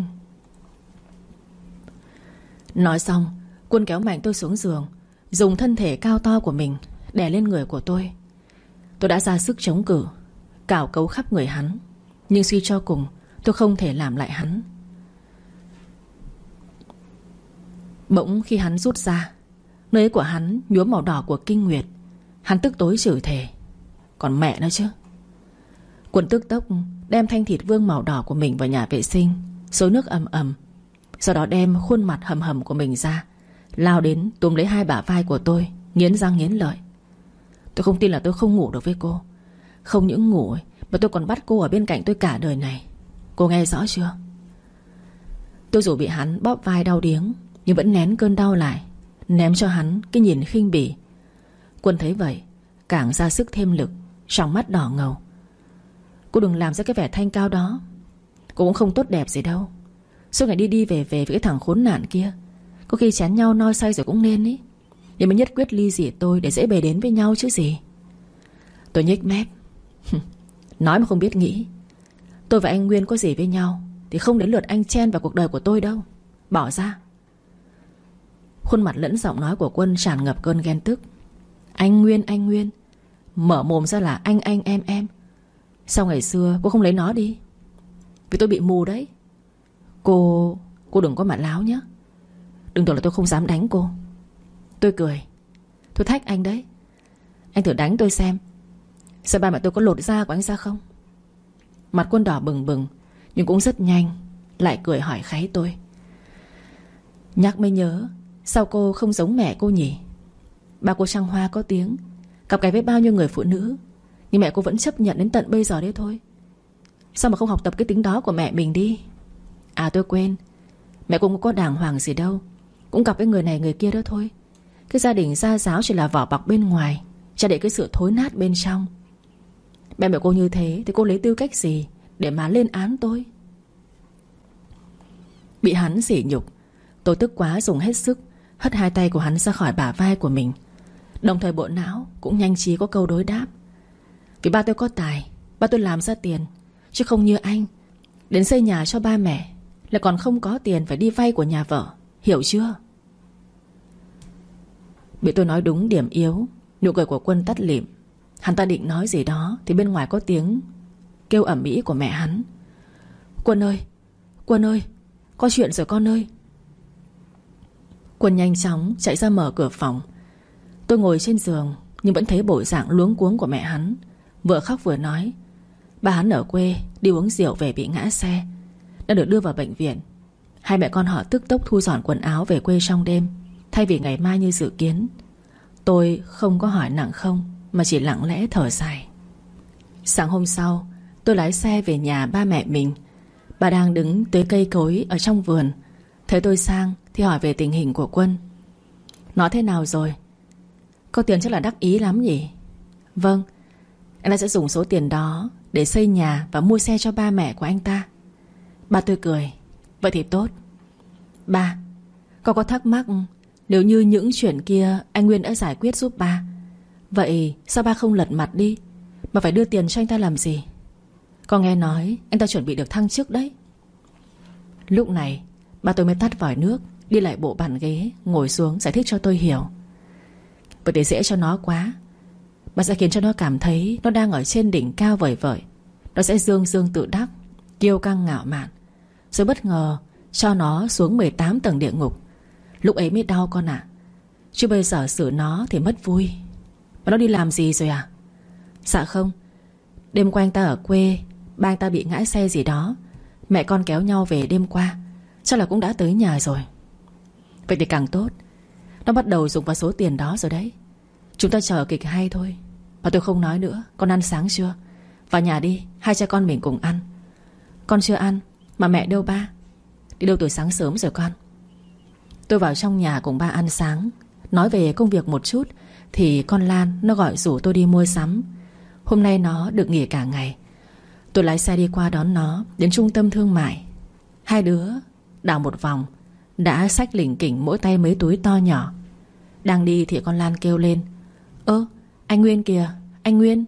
A: Nói xong, Quân kéo mạnh tôi xuống giường, dùng thân thể cao to của mình đè lên người của tôi. Tôi đã ra sức chống cự, cào cấu khắp người hắn, nhưng suy cho cùng tôi không thể làm lại hắn. Bỗng khi hắn rút ra, nơi ấy của hắn nhuốm màu đỏ của kinh nguyệt. Hắn tức tối chửi thề: còn mẹ nó chứ. Quân tức tốc đem thanh thịt vương màu đỏ của mình vào nhà vệ sinh, xối nước ầm ầm. Sau đó đem khuôn mặt hầm hầm của mình ra, lao đến túm lấy hai bả vai của tôi, nghiến răng nghiến lợi. Tôi không tin là tôi không ngủ được với cô. Không những ngủ ấy, mà tôi còn bắt cô ở bên cạnh tôi cả đời này. Cô nghe rõ chưa? Tôi dù bị hắn bóp vai đau điếng, nhưng vẫn nén cơn đau lại, ném cho hắn cái nhìn khinh bỉ. Quân thấy vậy càng ra sức thêm lực, trong mắt đỏ ngầu. Cô đừng làm ra cái vẻ thanh cao đó. Cô cũng không tốt đẹp gì đâu. Suốt ngày đi đi về về với cái thằng khốn nạn kia. Có khi chán nhau no say rồi cũng nên ý. Nhưng mới nhất quyết ly dị tôi để dễ bề đến với nhau chứ gì. Tôi nhếch mép: nói mà không biết nghĩ. Tôi và anh Nguyên có gì với nhau thì không đến lượt anh chen vào cuộc đời của tôi đâu. Bỏ ra. Khuôn mặt lẫn giọng nói của Quân tràn ngập cơn ghen tức. Anh Nguyên, anh Nguyên, mở mồm ra là anh anh em em. Sao ngày xưa cô không lấy nó đi? Vì tôi bị mù đấy. Cô... cô đừng có mà láo nhé. Đừng tưởng là tôi không dám đánh cô. Tôi cười: tôi thách anh đấy. Anh thử đánh tôi xem, xem ba mẹ tôi có lột da của anh ra không. Mặt Quân đỏ bừng bừng, nhưng cũng rất nhanh lại cười hỏi kháy tôi: nhắc mới nhớ, sao cô không giống mẹ cô nhỉ? Ba cô trăng hoa có tiếng, cặp kè với bao nhiêu người phụ nữ, nhưng mẹ cô vẫn chấp nhận đến tận bây giờ đấy thôi. Sao mà không học tập cái tính đó của mẹ mình đi? À tôi quên, mẹ cũng có đàng hoàng gì đâu, cũng gặp với người này người kia đó thôi. Cái gia đình gia giáo chỉ là vỏ bọc bên ngoài, che để cái sự thối nát bên trong. Mẹ bảo cô như thế thì cô lấy tư cách gì để mà lên án tôi? Bị hắn sỉ nhục, tôi tức quá dùng hết sức hất hai tay của hắn ra khỏi bả vai của mình. Đồng thời bộ não cũng nhanh trí có câu đối đáp. Vì ba tôi có tài, ba tôi làm ra tiền, chứ không như anh đến xây nhà cho ba mẹ lại còn không có tiền phải đi vay của nhà vợ. Hiểu chưa? Bị tôi nói đúng điểm yếu, nụ cười của Quân tắt lịm. Hắn ta định nói gì đó thì bên ngoài có tiếng kêu ầm ĩ của mẹ hắn. Quân ơi, Quân ơi, có chuyện rồi con ơi. Quân nhanh chóng chạy ra mở cửa phòng. Tôi ngồi trên giường nhưng vẫn thấy bộ dạng luống cuống của mẹ hắn, vừa khóc vừa nói. Ba hắn ở quê đi uống rượu về bị ngã xe, đã được đưa vào bệnh viện. Hai mẹ con họ tức tốc thu dọn quần áo về quê trong đêm, thay vì ngày mai như dự kiến. Tôi không có hỏi nặng không, mà chỉ lặng lẽ thở dài. Sáng hôm sau, tôi lái xe về nhà ba mẹ mình. Bà đang đứng tưới cây cối ở trong vườn. Thấy tôi sang thì hỏi về tình hình của Quân. Nó thế nào rồi? Có tiền chắc là đắc ý lắm nhỉ? Vâng, anh ta sẽ dùng số tiền đó để xây nhà và mua xe cho ba mẹ của anh ta. Ba tôi cười. Vậy thì tốt. Ba, con có thắc mắc, nếu như những chuyện kia anh Nguyên đã giải quyết giúp ba, vậy sao ba không lật mặt đi mà phải đưa tiền cho anh ta làm gì? Con nghe nói anh ta chuẩn bị được thăng chức đấy. Lúc này ba tôi mới tắt vòi nước, đi lại bộ bàn ghế, ngồi xuống giải thích cho tôi hiểu. Vậy thì dễ cho nó quá. Bà sẽ khiến cho nó cảm thấy nó đang ở trên đỉnh cao vời vợi. Nó sẽ dương dương tự đắc, kiêu căng ngạo mạn, rồi bất ngờ cho nó xuống mười tám tầng địa ngục. Lúc ấy mới đau con ạ. Chứ bây giờ xử nó thì mất vui. Mà nó đi làm gì rồi à? Dạ không, đêm qua anh ta ở quê, ba anh ta bị ngã xe gì đó, mẹ con kéo nhau về đêm qua. Chắc là cũng đã tới nhà rồi. Vậy thì càng tốt. Nó bắt đầu dùng vào số tiền đó rồi đấy. Chúng ta chờ kịch hay thôi. Và tôi không nói nữa. Con ăn sáng chưa? Vào nhà đi, hai cha con mình cùng ăn. Con chưa ăn. Mà mẹ đâu ba? Đi đâu từ sáng sớm rồi con? Tôi vào trong nhà cùng ba ăn sáng. Nói về công việc một chút thì con Lan nó gọi rủ tôi đi mua sắm. Hôm nay nó được nghỉ cả ngày. Tôi lái xe đi qua đón nó đến trung tâm thương mại. Hai đứa đảo một vòng, đã xách lỉnh kỉnh mỗi tay mấy túi to nhỏ. Đang đi thì con Lan kêu lên. Ơ, anh Nguyên kìa, anh Nguyên.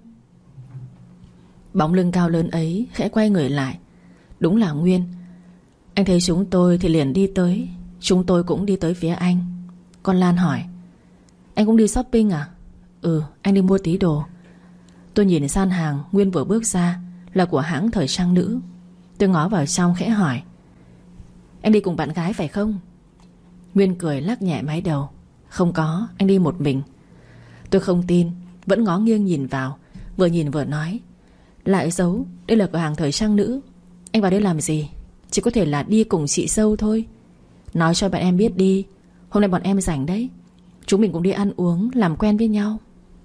A: Bóng lưng cao lớn ấy khẽ quay người lại. Đúng là Nguyên. Anh thấy chúng tôi thì liền đi tới. Chúng tôi cũng đi tới phía anh. Con Lan hỏi. Anh cũng đi shopping à? Ừ, anh đi mua tí đồ. Tôi nhìn gian hàng Nguyên vừa bước ra là của hãng thời trang nữ. Tôi ngó vào trong khẽ hỏi. Anh đi cùng bạn gái phải không? Nguyên cười lắc nhẹ mái đầu. Không có, anh đi một mình. Tôi không tin, vẫn ngó nghiêng nhìn vào, vừa nhìn vừa nói. Lại giấu, đây là cửa hàng thời trang nữ. Anh vào đây làm gì? Chỉ có thể là đi cùng chị dâu thôi. Nói cho bạn em biết đi, hôm nay bọn em rảnh đấy. Chúng mình cũng đi ăn uống, làm quen với nhau.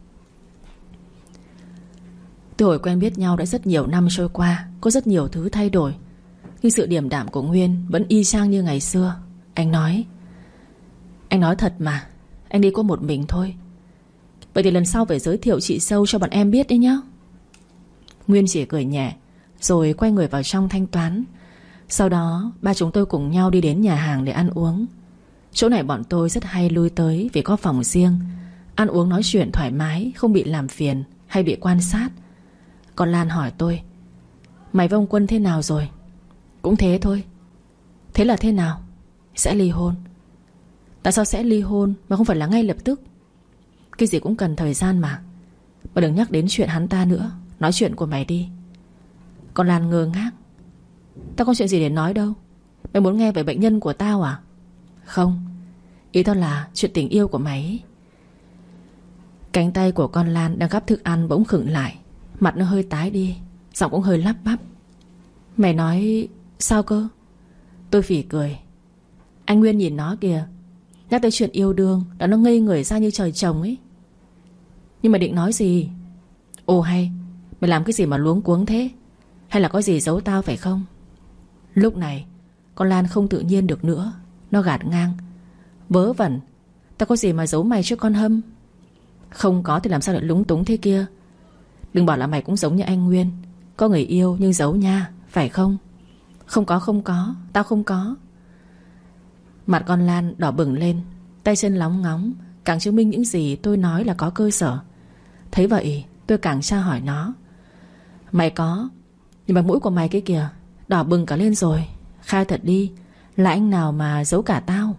A: Từ hồi quen biết nhau đã rất nhiều năm trôi qua, có rất nhiều thứ thay đổi, nhưng sự điềm đạm của Nguyên vẫn y chang như ngày xưa. Anh nói. Anh nói thật mà, anh đi có một mình thôi. Vậy thì lần sau phải giới thiệu chị dâu cho bọn em biết đấy nhá. Nguyên chỉ cười nhẹ, rồi quay người vào trong thanh toán. Sau đó ba chúng tôi cùng nhau đi đến nhà hàng để ăn uống. Chỗ này bọn tôi rất hay lui tới vì có phòng riêng. Ăn uống nói chuyện thoải mái, không bị làm phiền hay bị quan sát. Còn Lan hỏi tôi. Mày với ông Quân thế nào rồi? Cũng thế thôi. Thế là thế nào? Sẽ ly hôn. Tại sao sẽ ly hôn mà không phải là ngay lập tức? Cái gì cũng cần thời gian mà. Mà đừng nhắc đến chuyện hắn ta nữa. Nói chuyện của mày đi. Còn Lan ngơ ngác. Tao có chuyện gì để nói đâu. Mày muốn nghe về bệnh nhân của tao à? Không, ý tao là chuyện tình yêu của mày ấy. Cánh tay của con Lan đang gắp thức ăn bỗng khựng lại. Mặt nó hơi tái đi, giọng cũng hơi lắp bắp. Mày nói sao cơ? Tôi phỉ cười. Anh Nguyên nhìn nó kìa. Nhắc tới chuyện yêu đương đã nó ngây người ra như trời trồng ấy. Nhưng mà định nói gì? Ồ hay, mày làm cái gì mà luống cuống thế? Hay là có gì giấu tao phải không? Lúc này con Lan không tự nhiên được nữa. Nó gạt ngang. Vớ vẩn, tao có gì mà giấu mày chứ con Hâm? Không có thì làm sao lại lúng túng thế kia? Đừng bảo là mày cũng giống như anh Nguyên, có người yêu nhưng giấu nha, phải không? Không có không có, tao không có. Mặt con Lan đỏ bừng lên, tay chân lóng ngóng, càng chứng minh những gì tôi nói là có cơ sở. Thấy vậy tôi càng tra hỏi nó. Mày có, nhưng mà mũi của mày cái kìa, đỏ bừng cả lên rồi. Khai thật đi, là anh nào mà giấu cả tao?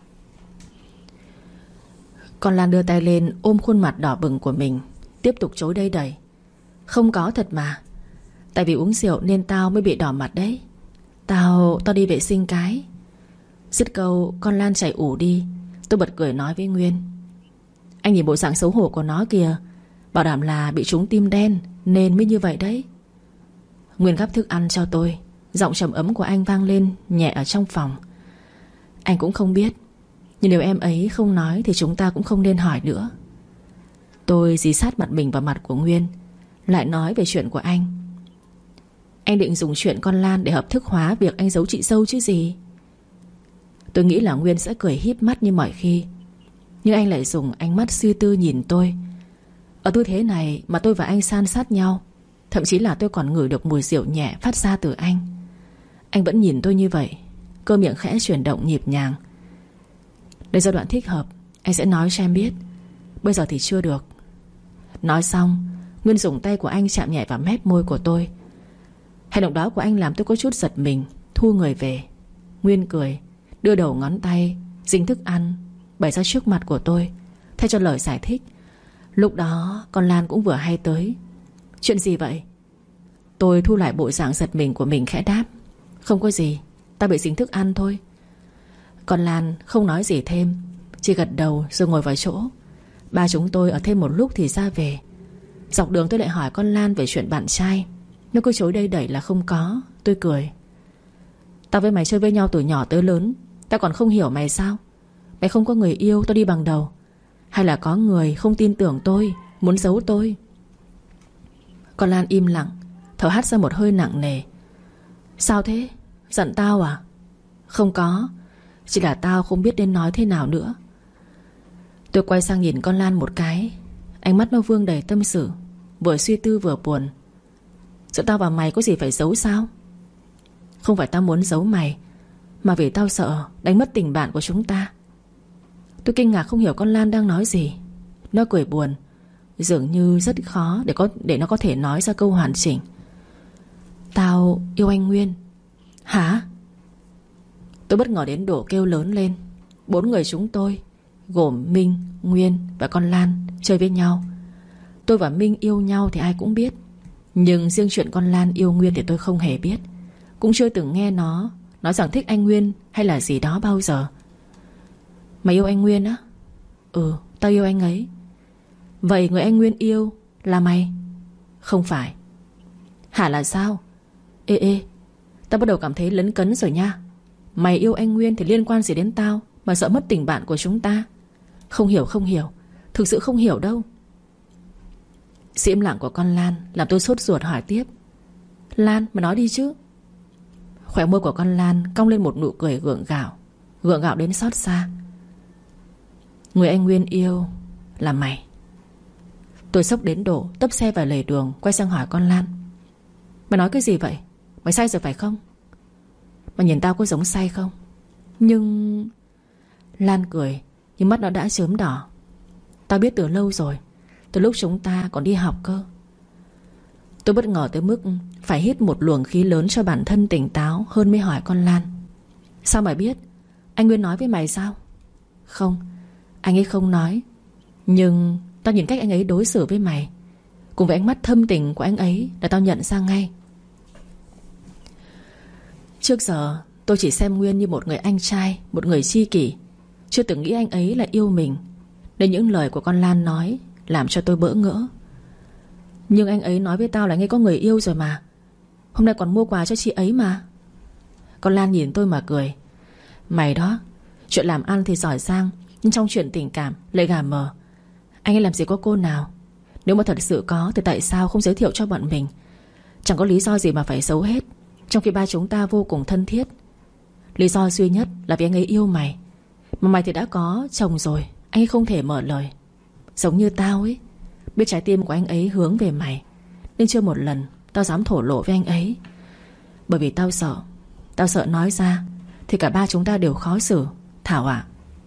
A: Con Lan đưa tay lên ôm khuôn mặt đỏ bừng của mình, tiếp tục chối đây đẩy. Không có thật mà. Tại vì uống rượu nên tao mới bị đỏ mặt đấy. Tao, tao đi vệ sinh cái. Dứt câu con Lan chạy ủ đi. Tôi bật cười nói với Nguyên. Anh nhìn bộ dạng xấu hổ của nó kìa, bảo đảm là bị trúng tim đen nên mới như vậy đấy. Nguyên gắp thức ăn cho tôi. Giọng trầm ấm của anh vang lên nhẹ ở trong phòng. Anh cũng không biết, nhưng nếu em ấy không nói thì chúng ta cũng không nên hỏi nữa. Tôi dí sát mặt mình vào mặt của Nguyên, lại nói về chuyện của anh. Anh định dùng chuyện con Lan để hợp thức hóa việc anh giấu chị dâu chứ gì. Tôi nghĩ là Nguyên sẽ cười híp mắt như mọi khi, nhưng anh lại dùng ánh mắt suy tư nhìn tôi. Ở tư thế này mà tôi và anh san sát nhau, thậm chí là tôi còn ngửi được mùi rượu nhẹ phát ra từ anh. Anh vẫn nhìn tôi như vậy, cơ miệng khẽ chuyển động nhịp nhàng. Đến giai đoạn thích hợp anh sẽ nói cho em biết, bây giờ thì chưa được. Nói xong, Nguyên dùng tay của anh chạm nhẹ vào mép môi của tôi. Hành động đó của anh làm tôi có chút giật mình, thu người về. Nguyên cười, đưa đầu ngón tay dính thức ăn bày ra trước mặt của tôi, thay cho lời giải thích. Lúc đó con Lan cũng vừa hay tới. Chuyện gì vậy? Tôi thu lại bộ dạng giật mình của mình, khẽ đáp. Không có gì, tao bị dính thức ăn thôi. Con Lan không nói gì thêm, chỉ gật đầu rồi ngồi vào chỗ. Ba chúng tôi ở thêm một lúc thì ra về. Dọc đường tôi lại hỏi con Lan về chuyện bạn trai. Nó cứ chối đây đẩy là không có. Tôi cười. Tao với mày chơi với nhau từ nhỏ tới lớn, tao còn không hiểu mày sao? Mày không có người yêu tao đi bằng đầu, hay là có người không tin tưởng tôi, muốn giấu tôi? Con Lan im lặng, thở hắt ra một hơi nặng nề. Sao thế? Giận tao à? Không có, chỉ là tao không biết nên nói thế nào nữa. Tôi quay sang nhìn con Lan một cái. Ánh mắt nó vương đầy tâm sự, vừa suy tư vừa buồn. Giữa tao và mày có gì phải giấu sao? Không phải tao muốn giấu mày, mà vì tao sợ đánh mất tình bạn của chúng ta. Tôi kinh ngạc không hiểu con Lan đang nói gì. Nó cười buồn, dường như rất khó để, có, để nó có thể nói ra câu hoàn chỉnh. Tao yêu anh Nguyên. Hả? Tôi bất ngờ đến độ kêu lớn lên. Bốn người chúng tôi, gồm Minh, Nguyên và con Lan, chơi với nhau. Tôi và Minh yêu nhau thì ai cũng biết, nhưng riêng chuyện con Lan yêu Nguyên thì tôi không hề biết. Cũng chưa từng nghe nó nói rằng thích anh Nguyên hay là gì đó bao giờ. Mày yêu anh Nguyên á? Ừ, tao yêu anh ấy. Vậy người anh Nguyên yêu là mày? Không phải. Hả là sao? Ê ê, tao bắt đầu cảm thấy lấn cấn rồi nha. Mày yêu anh Nguyên thì liên quan gì đến tao mà sợ mất tình bạn của chúng ta? Không hiểu không hiểu, thực sự không hiểu đâu. Sự im lặng của con Lan làm tôi sốt ruột hỏi tiếp. Lan, mà nói đi chứ. Khóe môi của con Lan cong lên một nụ cười gượng gạo, gượng gạo đến xót xa. Người anh Nguyên yêu là mày. Tôi sốc đến độ tấp xe vào lề đường, quay sang hỏi con Lan. Mày nói cái gì vậy? Mày say rồi phải không? Mày nhìn tao có giống say không? Nhưng... Lan cười, nhưng mắt nó đã chớm đỏ. Tao biết từ lâu rồi, từ lúc chúng ta còn đi học cơ. Tôi bất ngờ tới mức phải hít một luồng khí lớn cho bản thân tỉnh táo hơn mới hỏi con Lan. Sao mày biết? Anh Nguyên nói với mày sao? Không, anh ấy không nói. Nhưng tao nhìn cách anh ấy đối xử với mày, cùng với ánh mắt thâm tình của anh ấy, là tao nhận ra ngay. Trước giờ tôi chỉ xem Nguyên như một người anh trai, một người tri kỷ, chưa từng nghĩ anh ấy là yêu mình. Nên những lời của con Lan nói làm cho tôi bỡ ngỡ. Nhưng anh ấy nói với tao là anh ấy có người yêu rồi mà. Hôm nay còn mua quà cho chị ấy mà. Con Lan nhìn tôi mà cười. Mày đó, chuyện làm ăn thì giỏi giang, nhưng trong chuyện tình cảm lại gà mờ. Anh ấy làm gì có cô nào. Nếu mà thật sự có thì tại sao không giới thiệu cho bọn mình? Chẳng có lý do gì mà phải giấu hết, trong khi ba chúng ta vô cùng thân thiết. Lý do duy nhất là vì anh ấy yêu mày. Mà mày thì đã có chồng rồi, anh ấy không thể mở lời. Giống như tao ấy, biết trái tim của anh ấy hướng về mày, nên chưa một lần tao dám thổ lộ với anh ấy. Bởi vì tao sợ Tao sợ nói ra thì cả ba chúng ta đều khó xử, Thảo ạ.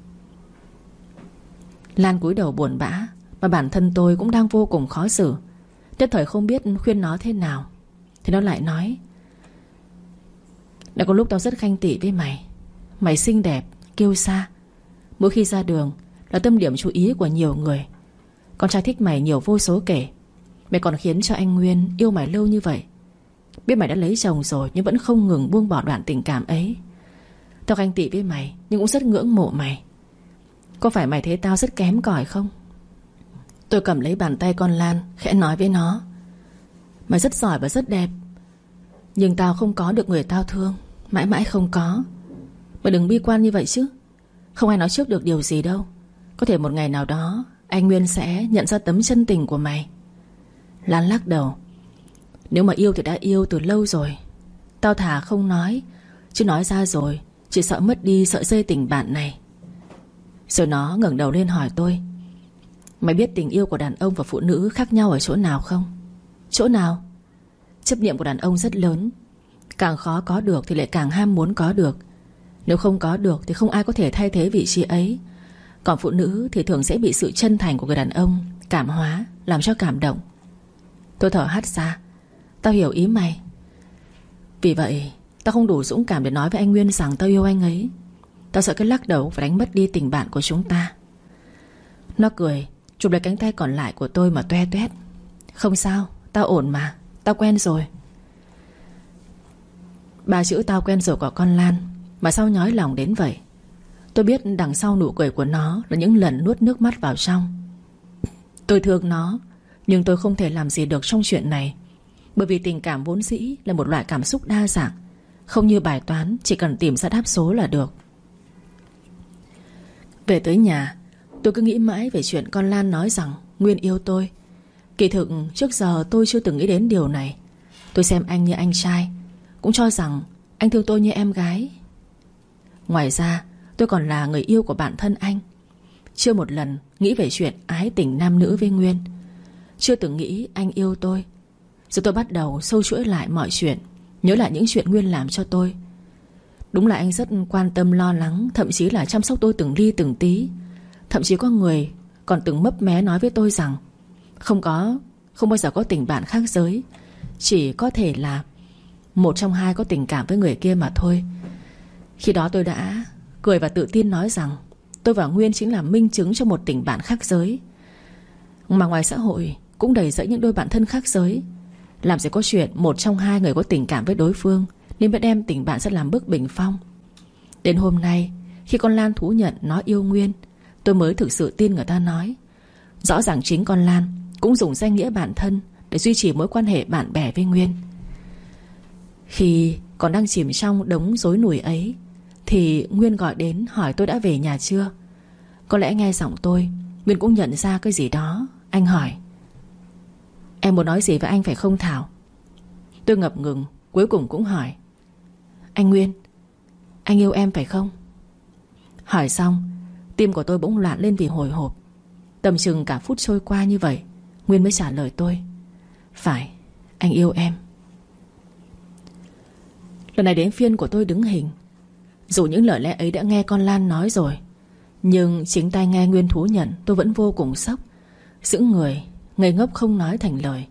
A: Lan cúi đầu buồn bã, mà bản thân tôi cũng đang vô cùng khó xử. Nhất thời không biết khuyên nó thế nào. Thì nó lại nói: đã có lúc tao rất khanh tị với mày. Mày xinh đẹp, kiêu sa, mỗi khi ra đường là tâm điểm chú ý của nhiều người. Con trai thích mày nhiều vô số kể. Mày còn khiến cho anh Nguyên yêu mày lâu như vậy. Biết mày đã lấy chồng rồi nhưng vẫn không ngừng buông bỏ đoạn tình cảm ấy. Tao khanh tị với mày nhưng cũng rất ngưỡng mộ mày. Có phải mày thấy tao rất kém cỏi không? Tôi cầm lấy bàn tay con Lan, khẽ nói với nó: mày rất giỏi và rất đẹp, nhưng tao không có được người tao thương. Mãi mãi không có. Mày đừng bi quan như vậy chứ. Không ai nói trước được điều gì đâu. Có thể một ngày nào đó anh Nguyên sẽ nhận ra tấm chân tình của mày. Lan lắc đầu: nếu mà yêu thì đã yêu từ lâu rồi. Tao thà không nói, chứ nói ra rồi chỉ sợ mất đi sợi dây tình bạn này. Rồi nó ngẩng đầu lên hỏi tôi: mày biết tình yêu của đàn ông và phụ nữ khác nhau ở chỗ nào không? Chỗ nào? Chấp niệm của đàn ông rất lớn. Càng khó có được thì lại càng ham muốn có được. Nếu không có được thì không ai có thể thay thế vị trí ấy. Còn phụ nữ thì thường sẽ bị sự chân thành của người đàn ông cảm hóa, làm cho cảm động. Tôi thở hắt ra: tao hiểu ý mày. Vì vậy tao không đủ dũng cảm để nói với anh Nguyên rằng tao yêu anh ấy. Tao sợ cái lắc đầu và đánh mất đi tình bạn của chúng ta. Nó cười, chụp lấy cánh tay còn lại của tôi mà toe toét: không sao, tao ổn mà, tao quen rồi. Ba chữ tao quen rồi của con Lan mà sao nhói lòng đến vậy. Tôi biết đằng sau nụ cười của nó là những lần nuốt nước mắt vào trong. Tôi thương nó, nhưng tôi không thể làm gì được trong chuyện này. Bởi vì tình cảm vốn dĩ là một loại cảm xúc đa dạng, không như bài toán chỉ cần tìm ra đáp số là được. Về tới nhà, tôi cứ nghĩ mãi về chuyện con Lan nói rằng Nguyên yêu tôi. Kỳ thực trước giờ tôi chưa từng nghĩ đến điều này. Tôi xem anh như anh trai, cũng cho rằng anh thương tôi như em gái. Ngoài ra tôi còn là người yêu của bản thân anh. Chưa một lần nghĩ về chuyện ái tình nam nữ với Nguyên. Chưa từng nghĩ anh yêu tôi. Rồi tôi bắt đầu sâu chuỗi lại mọi chuyện, nhớ lại những chuyện Nguyên làm cho tôi. Đúng là anh rất quan tâm lo lắng, thậm chí là chăm sóc tôi từng ly từng tí. Thậm chí có người còn từng mấp mé nói với tôi rằng Không có Không bao giờ có tình bạn khác giới. Chỉ có thể là một trong hai có tình cảm với người kia mà thôi. Khi đó tôi đã cười và tự tin nói rằng tôi và Nguyên chính là minh chứng cho một tình bạn khác giới. Mà ngoài xã hội cũng đầy rẫy những đôi bạn thân khác giới. Làm gì có chuyện một trong hai người có tình cảm với đối phương nên mới đem tình bạn ra làm bức bình phong. Đến hôm nay, khi con Lan thú nhận nó yêu Nguyên, tôi mới thực sự tin người ta nói. Rõ ràng chính con Lan cũng dùng danh nghĩa bản thân để duy trì mối quan hệ bạn bè với Nguyên. Khi còn đang chìm trong đống rối nùi ấy thì Nguyên gọi đến hỏi tôi đã về nhà chưa. Có lẽ nghe giọng tôi, Nguyên cũng nhận ra cái gì đó. Anh hỏi: em muốn nói gì với anh phải không Thảo? Tôi ngập ngừng, cuối cùng cũng hỏi: anh Nguyên, anh yêu em phải không? Hỏi xong, tim của tôi bỗng loạn lên vì hồi hộp. Tầm chừng cả phút trôi qua như vậy, Nguyên mới trả lời tôi: phải, anh yêu em. Lần này đến phiên của tôi đứng hình. Dù những lời lẽ ấy đã nghe con Lan nói rồi, nhưng chính tai nghe Nguyên thú nhận, tôi vẫn vô cùng sốc. Sững người, ngây ngốc không nói thành lời.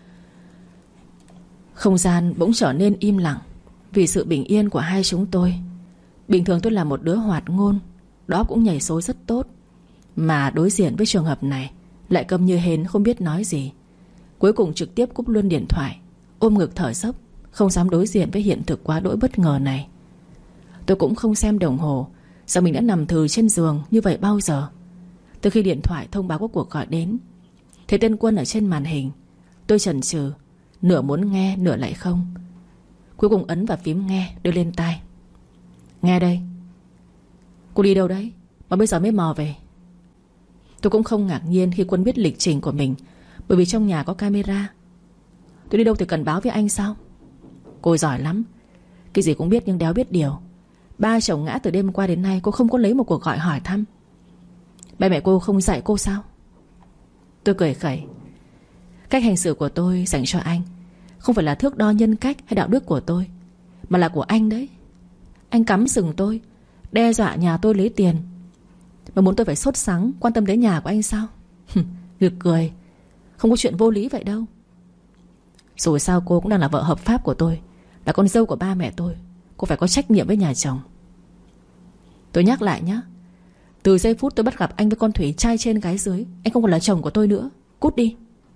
A: Không gian bỗng trở nên im lặng vì sự bình yên của hai chúng tôi. Bình thường tôi là một đứa hoạt ngôn, đó cũng nhảy số rất tốt. Mà đối diện với trường hợp này lại câm như hến, không biết nói gì. Cuối cùng trực tiếp cúp luôn điện thoại, ôm ngực thở dốc, không dám đối diện với hiện thực quá đỗi bất ngờ này. Tôi cũng không xem đồng hồ, giờ mình đã nằm thừ trên giường như vậy bao giờ. Từ khi điện thoại thông báo có cuộc gọi đến, thấy tên Quân ở trên màn hình, tôi chần chừ, nửa muốn nghe nửa lại không. Cuối cùng ấn vào phím nghe, đưa lên tai. Nghe đây. Cô đi đâu đấy mà bây giờ mới mò về? Tôi cũng không ngạc nhiên khi Quân biết lịch trình của mình, bởi vì trong nhà có camera. Tôi đi đâu thì cần báo với anh sao? Cô giỏi lắm, cái gì cũng biết nhưng đéo biết điều. Ba chồng ngã từ đêm qua đến nay, cô không có lấy một cuộc gọi hỏi thăm. Ba mẹ cô không dạy cô sao? Tôi cười khẩy. Cách hành xử của tôi dành cho anh không phải là thước đo nhân cách hay đạo đức của tôi, mà là của anh đấy. Anh cắm sừng tôi, đe dọa nhà tôi lấy tiền, mà muốn tôi phải sốt sắng quan tâm đến nhà của anh sao? Nghịch cười. Không có chuyện vô lý vậy đâu. Dù sao cô cũng đang là vợ hợp pháp của tôi, là con dâu của ba mẹ tôi. Cô phải có trách nhiệm với nhà chồng. Tôi nhắc lại nhé, từ giây phút tôi bắt gặp anh với con Thủy trai trên gái dưới, anh không còn là chồng của tôi nữa. Cút đi.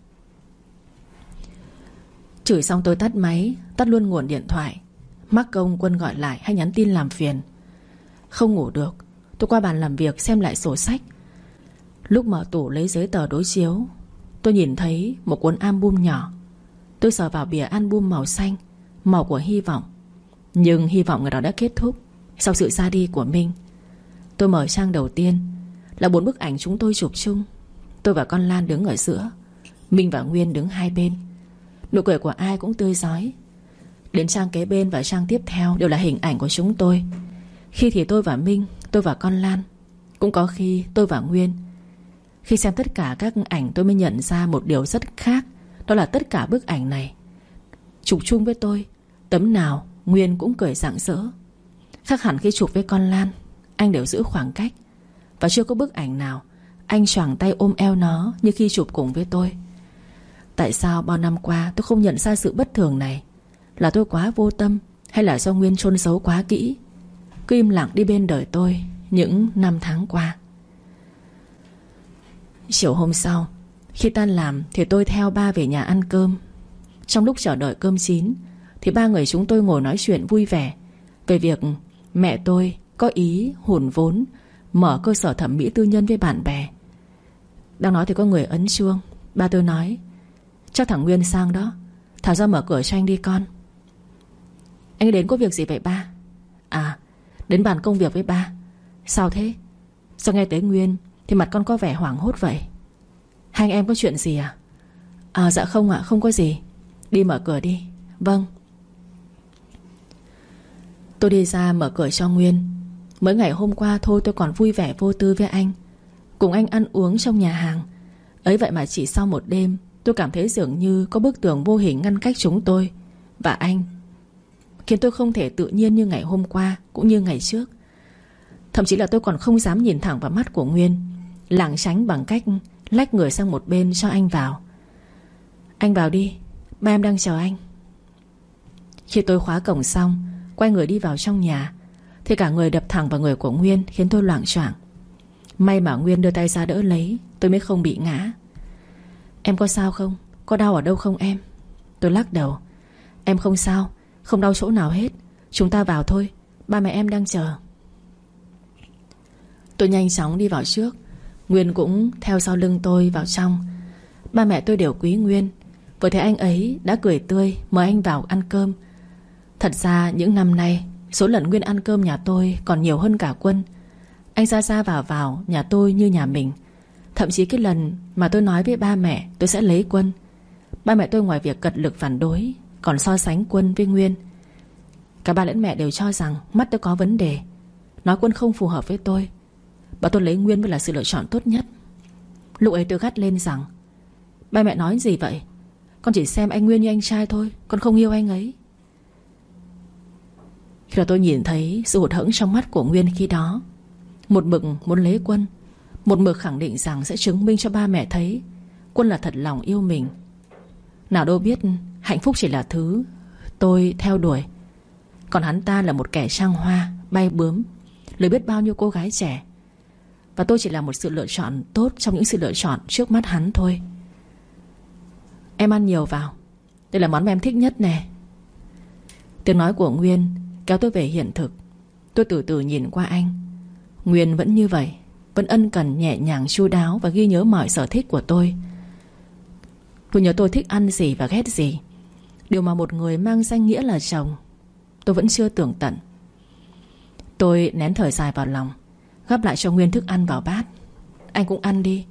A: Chửi xong tôi tắt máy, tắt luôn nguồn điện thoại. Mắc công Quân gọi lại hay nhắn tin làm phiền. Không ngủ được, tôi qua bàn làm việc xem lại sổ sách. Lúc mở tủ lấy giấy tờ đối chiếu, tôi nhìn thấy một cuốn album nhỏ. Tôi sờ vào bìa album màu xanh, màu của hy vọng. Nhưng hy vọng ngày đó đã kết thúc sau sự ra đi của Minh. Tôi mở trang đầu tiên là bốn bức ảnh chúng tôi chụp chung. Tôi và con Lan đứng ở giữa, Minh và Nguyên đứng hai bên. Nụ cười của ai cũng tươi rói. Đến trang kế bên và trang tiếp theo đều là hình ảnh của chúng tôi. Khi thì tôi và Minh, tôi và con Lan, cũng có khi tôi và Nguyên. Khi xem tất cả các ảnh tôi mới nhận ra một điều rất khác. Đó là tất cả bức ảnh này chụp chung với tôi, tấm nào Nguyên cũng cười rạng rỡ. Khác hẳn khi chụp với con Lan, anh đều giữ khoảng cách. Và chưa có bức ảnh nào anh choàng tay ôm eo nó như khi chụp cùng với tôi. Tại sao bao năm qua tôi không nhận ra sự bất thường này? Là tôi quá vô tâm, hay là do Nguyên chôn giấu quá kỹ, cứ im lặng đi bên đời tôi những năm tháng qua? Chiều hôm sau, khi tan làm thì tôi theo ba về nhà ăn cơm. Trong lúc chờ đợi cơm chín thì ba người chúng tôi ngồi nói chuyện vui vẻ về việc mẹ tôi có ý hùn vốn mở cơ sở thẩm mỹ tư nhân với bạn bè. Đang nói thì có người ấn chuông. Ba tôi nói: chắc thằng Nguyên sang đó, Thảo ra mở cửa cho anh đi con. Anh đến có việc gì vậy ba? À, đến bàn công việc với ba. Sao thế? Sao nghe tới Nguyên thì mặt con có vẻ hoảng hốt vậy? Hai anh em có chuyện gì à? À dạ không ạ, không có gì. Đi mở cửa đi. Vâng. Tôi đi ra mở cửa cho Nguyên. Mới ngày hôm qua thôi tôi còn vui vẻ vô tư với anh, cùng anh ăn uống trong nhà hàng. Ấy vậy mà chỉ sau một đêm, tôi cảm thấy dường như có bức tường vô hình ngăn cách chúng tôi và anh, khiến tôi không thể tự nhiên như ngày hôm qua cũng như ngày trước. Thậm chí là tôi còn không dám nhìn thẳng vào mắt của Nguyên, lảng tránh bằng cách lách người sang một bên cho anh vào. Anh vào đi, ba em đang chờ anh. Khi tôi khóa cổng xong, quay người đi vào trong nhà thì cả người đập thẳng vào người của Nguyên, khiến tôi loạng choạng. May mà Nguyên đưa tay ra đỡ lấy, tôi mới không bị ngã. Em có sao không? Có đau ở đâu không em? Tôi lắc đầu. Em không sao, không đau chỗ nào hết. Chúng ta vào thôi, ba mẹ em đang chờ. Tôi nhanh chóng đi vào trước, Nguyên cũng theo sau lưng tôi vào trong. Ba mẹ tôi đều quý Nguyên, vừa thấy anh ấy đã cười tươi mời anh vào ăn cơm. Thật ra những năm nay, số lần Nguyên ăn cơm nhà tôi còn nhiều hơn cả Quân. Anh ra ra vào vào nhà tôi như nhà mình. Thậm chí cái lần mà tôi nói với ba mẹ tôi sẽ lấy Quân, ba mẹ tôi ngoài việc cật lực phản đối còn so sánh Quân với Nguyên. Cả ba lẫn mẹ đều cho rằng mắt tôi có vấn đề, nói Quân không phù hợp với tôi, bảo tôi lấy Nguyên mới là sự lựa chọn tốt nhất. Lúc ấy tôi gắt lên rằng: ba mẹ nói gì vậy? Con chỉ xem anh Nguyên như anh trai thôi, con không yêu anh ấy. Khi đó tôi nhìn thấy sự hụt hẫng trong mắt của Nguyên khi đó. Một mực muốn lấy Quân, một mực khẳng định rằng sẽ chứng minh cho ba mẹ thấy Quân là thật lòng yêu mình. Nào đâu biết hạnh phúc chỉ là thứ tôi theo đuổi, còn hắn ta là một kẻ trăng hoa bay bướm, lừa biết bao nhiêu cô gái trẻ. Và tôi chỉ là một sự lựa chọn tốt trong những sự lựa chọn trước mắt hắn thôi. Em ăn nhiều vào, đây là món mà em thích nhất nè. Tiếng nói của Nguyên kéo tôi về hiện thực. Tôi từ từ nhìn qua anh. Nguyên vẫn như vậy, vẫn ân cần nhẹ nhàng chu đáo và ghi nhớ mọi sở thích của tôi. Tôi nhớ tôi thích ăn gì và ghét gì, điều mà một người mang danh nghĩa là chồng tôi vẫn chưa tưởng tận. Tôi nén thở dài vào lòng, gắp lại cho Nguyên thức ăn vào bát. Anh cũng ăn đi.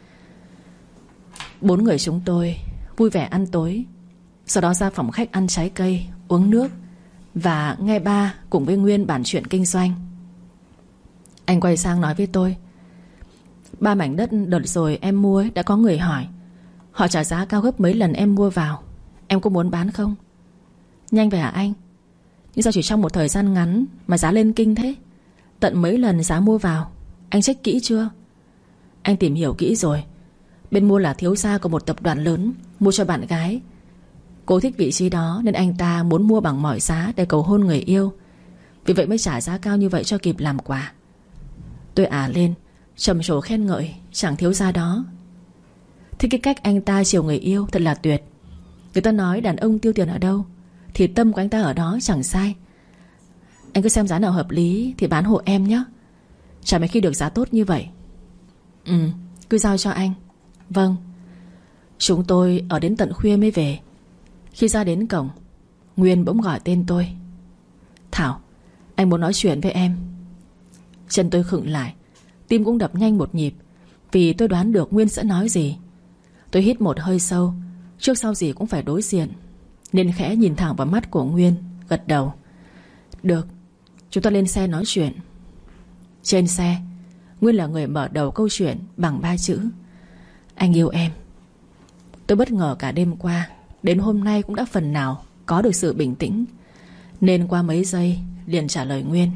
A: Bốn người chúng tôi vui vẻ ăn tối, sau đó ra phòng khách ăn trái cây, uống nước và nghe ba cùng với Nguyên bàn chuyện kinh doanh. Anh quay sang nói với tôi: ba mảnh đất đợt rồi em mua ấy, đã có người hỏi Họ trả giá cao gấp mấy lần em mua vào. Em có muốn bán không? Nhanh vậy hả anh? Nhưng sao chỉ trong một thời gian ngắn mà giá lên kinh thế? Tận mấy lần giá mua vào. Anh check kỹ chưa? Anh tìm hiểu kỹ rồi. Bên mua là thiếu gia của một tập đoàn lớn, mua cho bạn gái. Cô thích vị trí đó nên anh ta muốn mua bằng mọi giá để cầu hôn người yêu. Vì vậy mới trả giá cao như vậy cho kịp làm quà. Tôi ả lên, trầm trồ khen ngợi chàng thiếu gia đó. Thế cái cách anh ta chiều người yêu thật là tuyệt. Người ta nói đàn ông tiêu tiền ở đâu thì tâm của anh ta ở đó chẳng sai. Anh cứ xem giá nào hợp lý thì bán hộ em nhé. Chả mấy khi được giá tốt như vậy. Ừ, cứ giao cho anh. Vâng. Chúng tôi ở đến tận khuya mới về. Khi ra đến cổng, Nguyên bỗng gọi tên tôi. Thảo, anh muốn nói chuyện với em. Chân tôi khựng lại, tim cũng đập nhanh một nhịp, vì tôi đoán được Nguyên sẽ nói gì. Tôi hít một hơi sâu. Trước sau gì cũng phải đối diện, nên khẽ nhìn thẳng vào mắt của Nguyên, gật đầu. Được, chúng ta lên xe nói chuyện. Trên xe, Nguyên là người mở đầu câu chuyện bằng ba chữ: anh yêu em. Tôi bất ngờ cả đêm qua đến hôm nay cũng đã phần nào có được sự bình tĩnh, nên qua mấy giây liền trả lời Nguyên.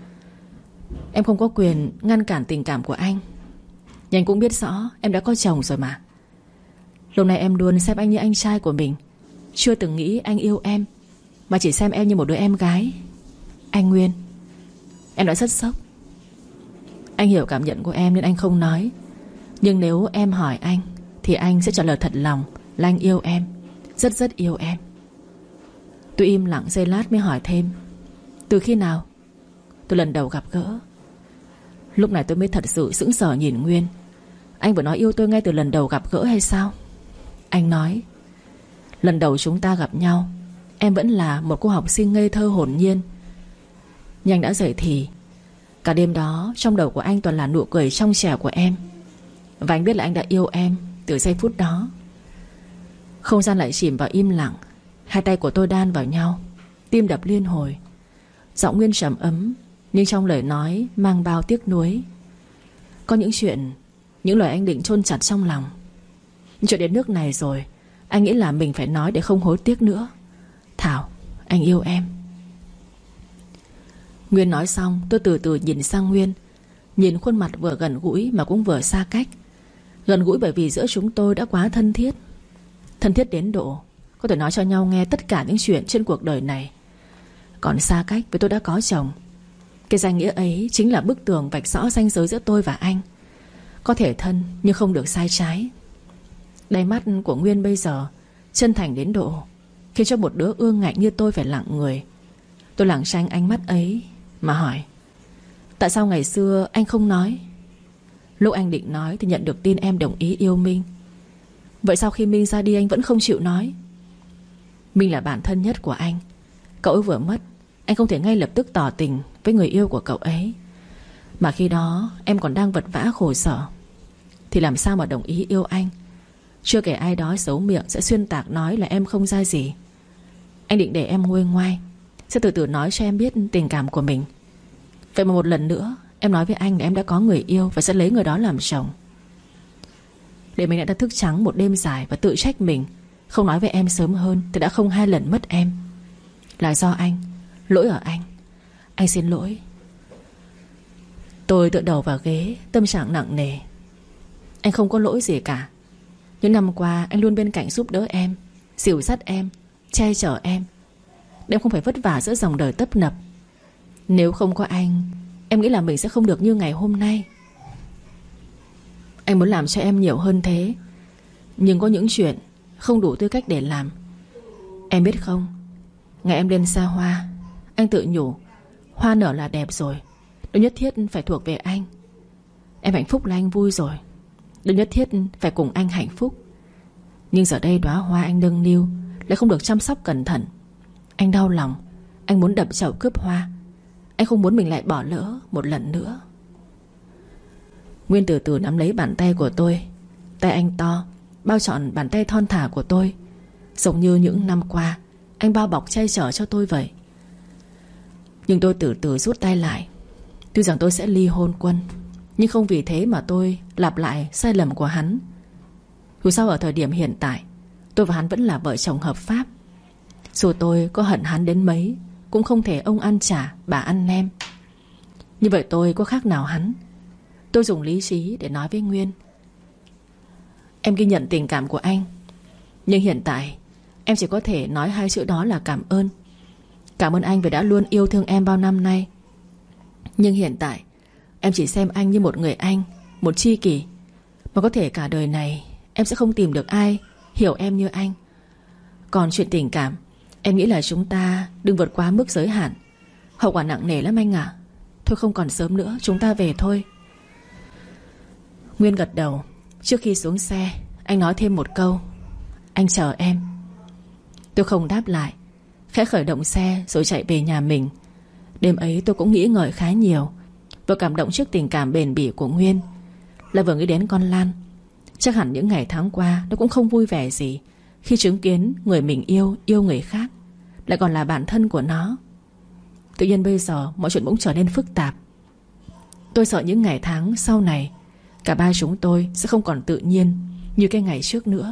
A: Em không có quyền ngăn cản tình cảm của anh. Nhưng anh cũng biết rõ em đã có chồng rồi mà. Lúc này em luôn xem anh như anh trai của mình, chưa từng nghĩ anh yêu em, mà chỉ xem em như một đứa em gái. Anh Nguyên, em đã rất sốc. Anh hiểu cảm nhận của em nên anh không nói. Nhưng nếu em hỏi anh thì anh sẽ trả lời thật lòng là anh yêu em, rất rất yêu em. Tôi im lặng giây lát mới hỏi thêm: từ khi nào? Từ lần đầu gặp gỡ. Lúc này tôi mới thật sự sững sờ nhìn Nguyên. Anh vừa nói yêu tôi ngay từ lần đầu gặp gỡ hay sao? Anh nói: lần đầu chúng ta gặp nhau, em vẫn là một cô học sinh ngây thơ hồn nhiên. Nhưng anh đã dậy thì. Cả đêm đó trong đầu của anh toàn là nụ cười trong trẻo của em. Và anh biết là anh đã yêu em từ giây phút đó. Không gian lại chìm vào im lặng. Hai tay của tôi đan vào nhau, tim đập liên hồi. Giọng Nguyên trầm ấm, nhưng trong lời nói mang bao tiếc nuối. Có những chuyện, những lời anh định chôn chặt trong lòng. Nhưng chuyện đến nước này rồi, anh nghĩ là mình phải nói để không hối tiếc nữa. Thảo, anh yêu em. Nguyên nói xong, tôi từ từ nhìn sang Nguyên. Nhìn khuôn mặt vừa gần gũi mà cũng vừa xa cách. Gần gũi bởi vì giữa chúng tôi đã quá thân thiết. Thân thiết đến độ có thể nói cho nhau nghe tất cả những chuyện trên cuộc đời này. Còn xa cách vì tôi đã có chồng. Cái danh nghĩa ấy chính là bức tường vạch rõ ranh giới giữa tôi và anh. Có thể thân nhưng không được sai trái. Đáy mắt của Nguyên bây giờ chân thành đến độ khiến cho một đứa ương ngạnh như tôi phải lặng người. Tôi lảng tránh ánh mắt ấy mà hỏi: tại sao ngày xưa anh không nói? Lúc anh định nói thì nhận được tin em đồng ý yêu Minh. Vậy sau khi Minh ra đi anh vẫn không chịu nói? Minh là bạn thân nhất của anh. Cậu ấy vừa mất, anh không thể ngay lập tức tỏ tình với người yêu của cậu ấy. Mà khi đó em còn đang vật vã khổ sở, thì làm sao mà đồng ý yêu anh? Chưa kể ai đó xấu miệng sẽ xuyên tạc nói là em không ra gì. Anh định để em nguôi ngoai, sẽ từ từ nói cho em biết tình cảm của mình. Vậy mà một lần nữa em nói với anh là em đã có người yêu và sẽ lấy người đó làm chồng. Để mình đã thức trắng một đêm dài và tự trách mình không nói với em sớm hơn thì đã không hai lần mất em. Là do anh, lỗi ở anh. Anh xin lỗi. Tôi tựa đầu vào ghế, tâm trạng nặng nề. Anh không có lỗi gì cả. Những năm qua anh luôn bên cạnh giúp đỡ em, dìu dắt em, che chở em, để em không phải vất vả giữa dòng đời tấp nập. Nếu không có anh, em nghĩ là mình sẽ không được như ngày hôm nay. Anh muốn làm cho em nhiều hơn thế, nhưng có những chuyện không đủ tư cách để làm. Em biết không, ngày em lên xa hoa, anh tự nhủ hoa nở là đẹp rồi, đâu nhất thiết phải thuộc về anh. Em hạnh phúc là anh vui rồi, đâu nhất thiết phải cùng anh hạnh phúc. Nhưng giờ đây đóa hoa anh nâng niu lại không được chăm sóc cẩn thận. Anh đau lòng, anh muốn đập chậu cướp hoa. Anh không muốn mình lại bỏ lỡ một lần nữa. Nguyên từ từ nắm lấy bàn tay của tôi. Tay anh to, bao trọn bàn tay thon thả của tôi, giống như những năm qua anh bao bọc che chở cho tôi vậy. Nhưng tôi từ từ rút tay lại. Tuy rằng tôi sẽ ly hôn Quân, nhưng không vì thế mà tôi lặp lại sai lầm của hắn. Dù sao ở thời điểm hiện tại, tôi và hắn vẫn là vợ chồng hợp pháp. Dù tôi có hận hắn đến mấy, cũng không thể ông ăn chả bà ăn nem. Như vậy tôi có khác nào hắn. Tôi dùng lý trí để nói với Nguyên: em ghi nhận tình cảm của anh, nhưng hiện tại em chỉ có thể nói hai chữ đó là cảm ơn. Cảm ơn anh vì đã luôn yêu thương em bao năm nay. Nhưng hiện tại em chỉ xem anh như một người anh, một tri kỷ, mà có thể cả đời này em sẽ không tìm được ai hiểu em như anh. Còn chuyện tình cảm, em nghĩ là chúng ta đừng vượt quá mức giới hạn. Hậu quả nặng nề lắm anh ạ. Thôi không còn sớm nữa, chúng ta về thôi. Nguyên gật đầu. Trước khi xuống xe, anh nói thêm một câu: anh chờ em. Tôi không đáp lại, khẽ khởi động xe rồi chạy về nhà mình. Đêm ấy tôi cũng nghĩ ngợi khá nhiều. Vừa cảm động trước tình cảm bền bỉ của Nguyên, lại vừa nghĩ đến con Lan. Chắc hẳn những ngày tháng qua nó cũng không vui vẻ gì khi chứng kiến người mình yêu yêu người khác, lại còn là bạn thân của nó. Tự nhiên bây giờ mọi chuyện bỗng trở nên phức tạp. Tôi sợ những ngày tháng sau này cả ba chúng tôi sẽ không còn tự nhiên như cái ngày trước nữa.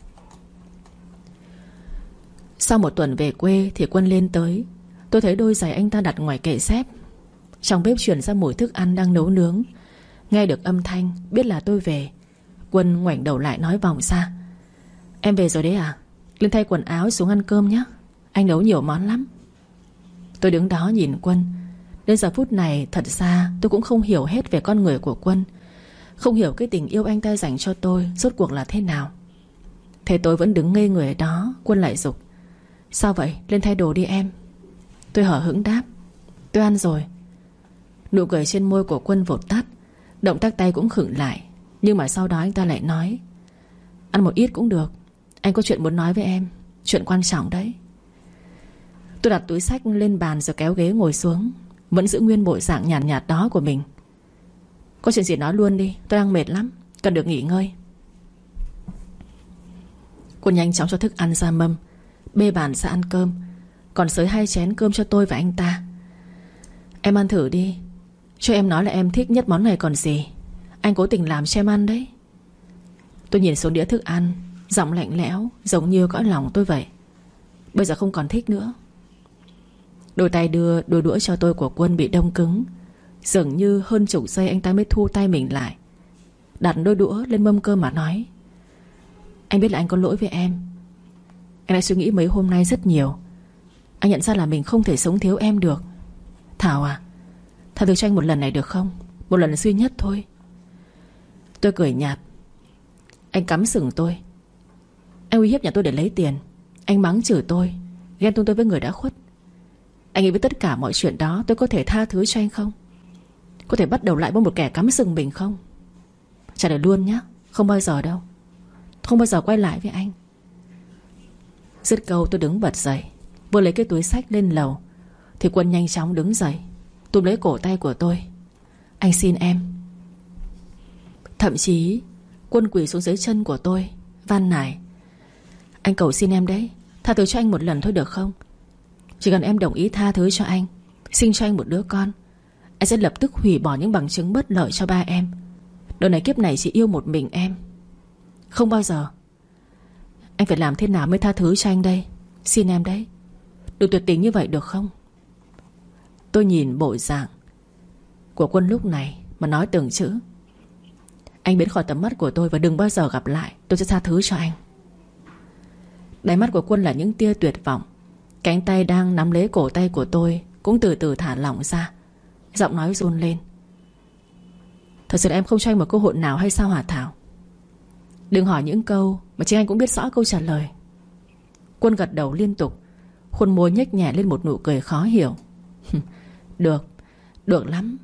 A: Sau một tuần về quê thì Quân lên tới. Tôi thấy đôi giày anh ta đặt ngoài kệ xếp. Trong bếp truyền ra mùi thức ăn đang nấu nướng. Nghe được âm thanh biết là tôi về. Quân ngoảnh đầu lại nói vòng ra: em về rồi đấy à? Lên thay quần áo xuống ăn cơm nhé, anh nấu nhiều món lắm. Tôi đứng đó nhìn Quân. Đến giờ phút này thật ra tôi cũng không hiểu hết về con người của Quân, không hiểu cái tình yêu anh ta dành cho tôi rốt cuộc là thế nào. Thế tôi vẫn đứng ngây người ở đó. Quân lại giục: sao vậy, lên thay đồ đi em. Tôi hở hững đáp: tôi ăn rồi. Nụ cười trên môi của Quân vụt tắt, động tác tay cũng khựng lại. Nhưng mà sau đó anh ta lại nói: ăn một ít cũng được, anh có chuyện muốn nói với em, chuyện quan trọng đấy. Tôi đặt túi xách lên bàn rồi kéo ghế ngồi xuống, vẫn giữ nguyên bộ dạng nhàn nhạt, nhạt đó của mình. Có chuyện gì nói luôn đi, tôi đang mệt lắm, cần được nghỉ ngơi. Quân nhanh chóng cho thức ăn ra mâm, bê bàn ra ăn cơm, còn xới hai chén cơm cho tôi và anh ta. Em ăn thử đi, cho em nói là em thích nhất món này còn gì. Anh cố tình làm cho em ăn đấy. Tôi nhìn xuống đĩa thức ăn, giọng lạnh lẽo giống như cõi lòng tôi vậy. Bây giờ không còn thích nữa. Đôi tay đưa đôi đũa cho tôi của Quân bị đông cứng. Dường như hơn chục giây anh ta mới thu tay mình lại, đặt đôi đũa lên mâm cơm mà nói: anh biết là anh có lỗi với em. Anh đã suy nghĩ mấy hôm nay rất nhiều. Anh nhận ra là mình không thể sống thiếu em được. Thảo à, tha thứ cho anh một lần này được không? Một lần duy nhất thôi. Tôi cười nhạt. Anh cắm sừng tôi. Anh uy hiếp nhà tôi để lấy tiền. Anh mắng chửi tôi, ghen tuông tôi với người đã khuất. Anh nghĩ với tất cả mọi chuyện đó tôi có thể tha thứ cho anh không? Có thể bắt đầu lại với một kẻ cắm sừng mình không? Trả lời luôn nhé, không bao giờ đâu. Không bao giờ quay lại với anh. Dứt câu tôi đứng bật dậy, vừa lấy cái túi xách lên lầu thì Quân nhanh chóng đứng dậy, túm lấy cổ tay của tôi: anh xin em. Thậm chí Quân quỳ xuống dưới chân của tôi, van nài: anh cầu xin em đấy, tha thứ cho anh một lần thôi được không? Chỉ cần em đồng ý tha thứ cho anh, sinh cho anh một đứa con, anh sẽ lập tức hủy bỏ những bằng chứng bất lợi cho ba em. Đời này kiếp này chỉ yêu một mình em. Không bao giờ. Anh phải làm thế nào mới tha thứ cho anh đây? Xin em đấy, đừng tuyệt tình như vậy được không? Tôi nhìn bộ dạng của Quân lúc này mà nói từng chữ: anh biến khỏi tầm mắt của tôi và đừng bao giờ gặp lại, tôi sẽ tha thứ cho anh. Đáy mắt của Quân là những tia tuyệt vọng. Cánh tay đang nắm lấy cổ tay của tôi cũng từ từ thả lỏng ra, giọng nói run lên: thật sự là em không cho anh một cơ hội nào hay sao hả Thảo? Đừng hỏi những câu mà chính anh cũng biết rõ câu trả lời. Quân gật đầu liên tục, khuôn môi nhếch nhẹ lên một nụ cười khó hiểu. Được, được lắm.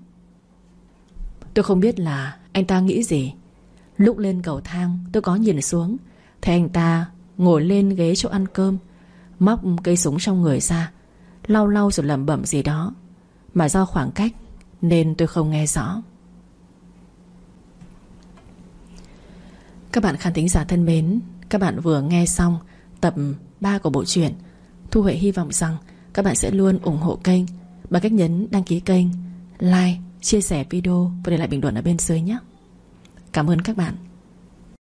A: Tôi không biết là anh ta nghĩ gì. Lúc lên cầu thang tôi có nhìn xuống, thấy anh ta ngồi lên ghế chỗ ăn cơm, móc cây súng trong người ra, lau lau rồi lẩm bẩm gì đó, mà do khoảng cách nên tôi không nghe rõ. Các bạn khán thính giả thân mến, các bạn vừa nghe xong tập ba của bộ truyện. Thu Huệ hy vọng rằng các bạn sẽ luôn ủng hộ kênh bằng cách nhấn đăng ký kênh, like, chia sẻ video và để lại bình luận ở bên dưới nhé. Cảm ơn các bạn.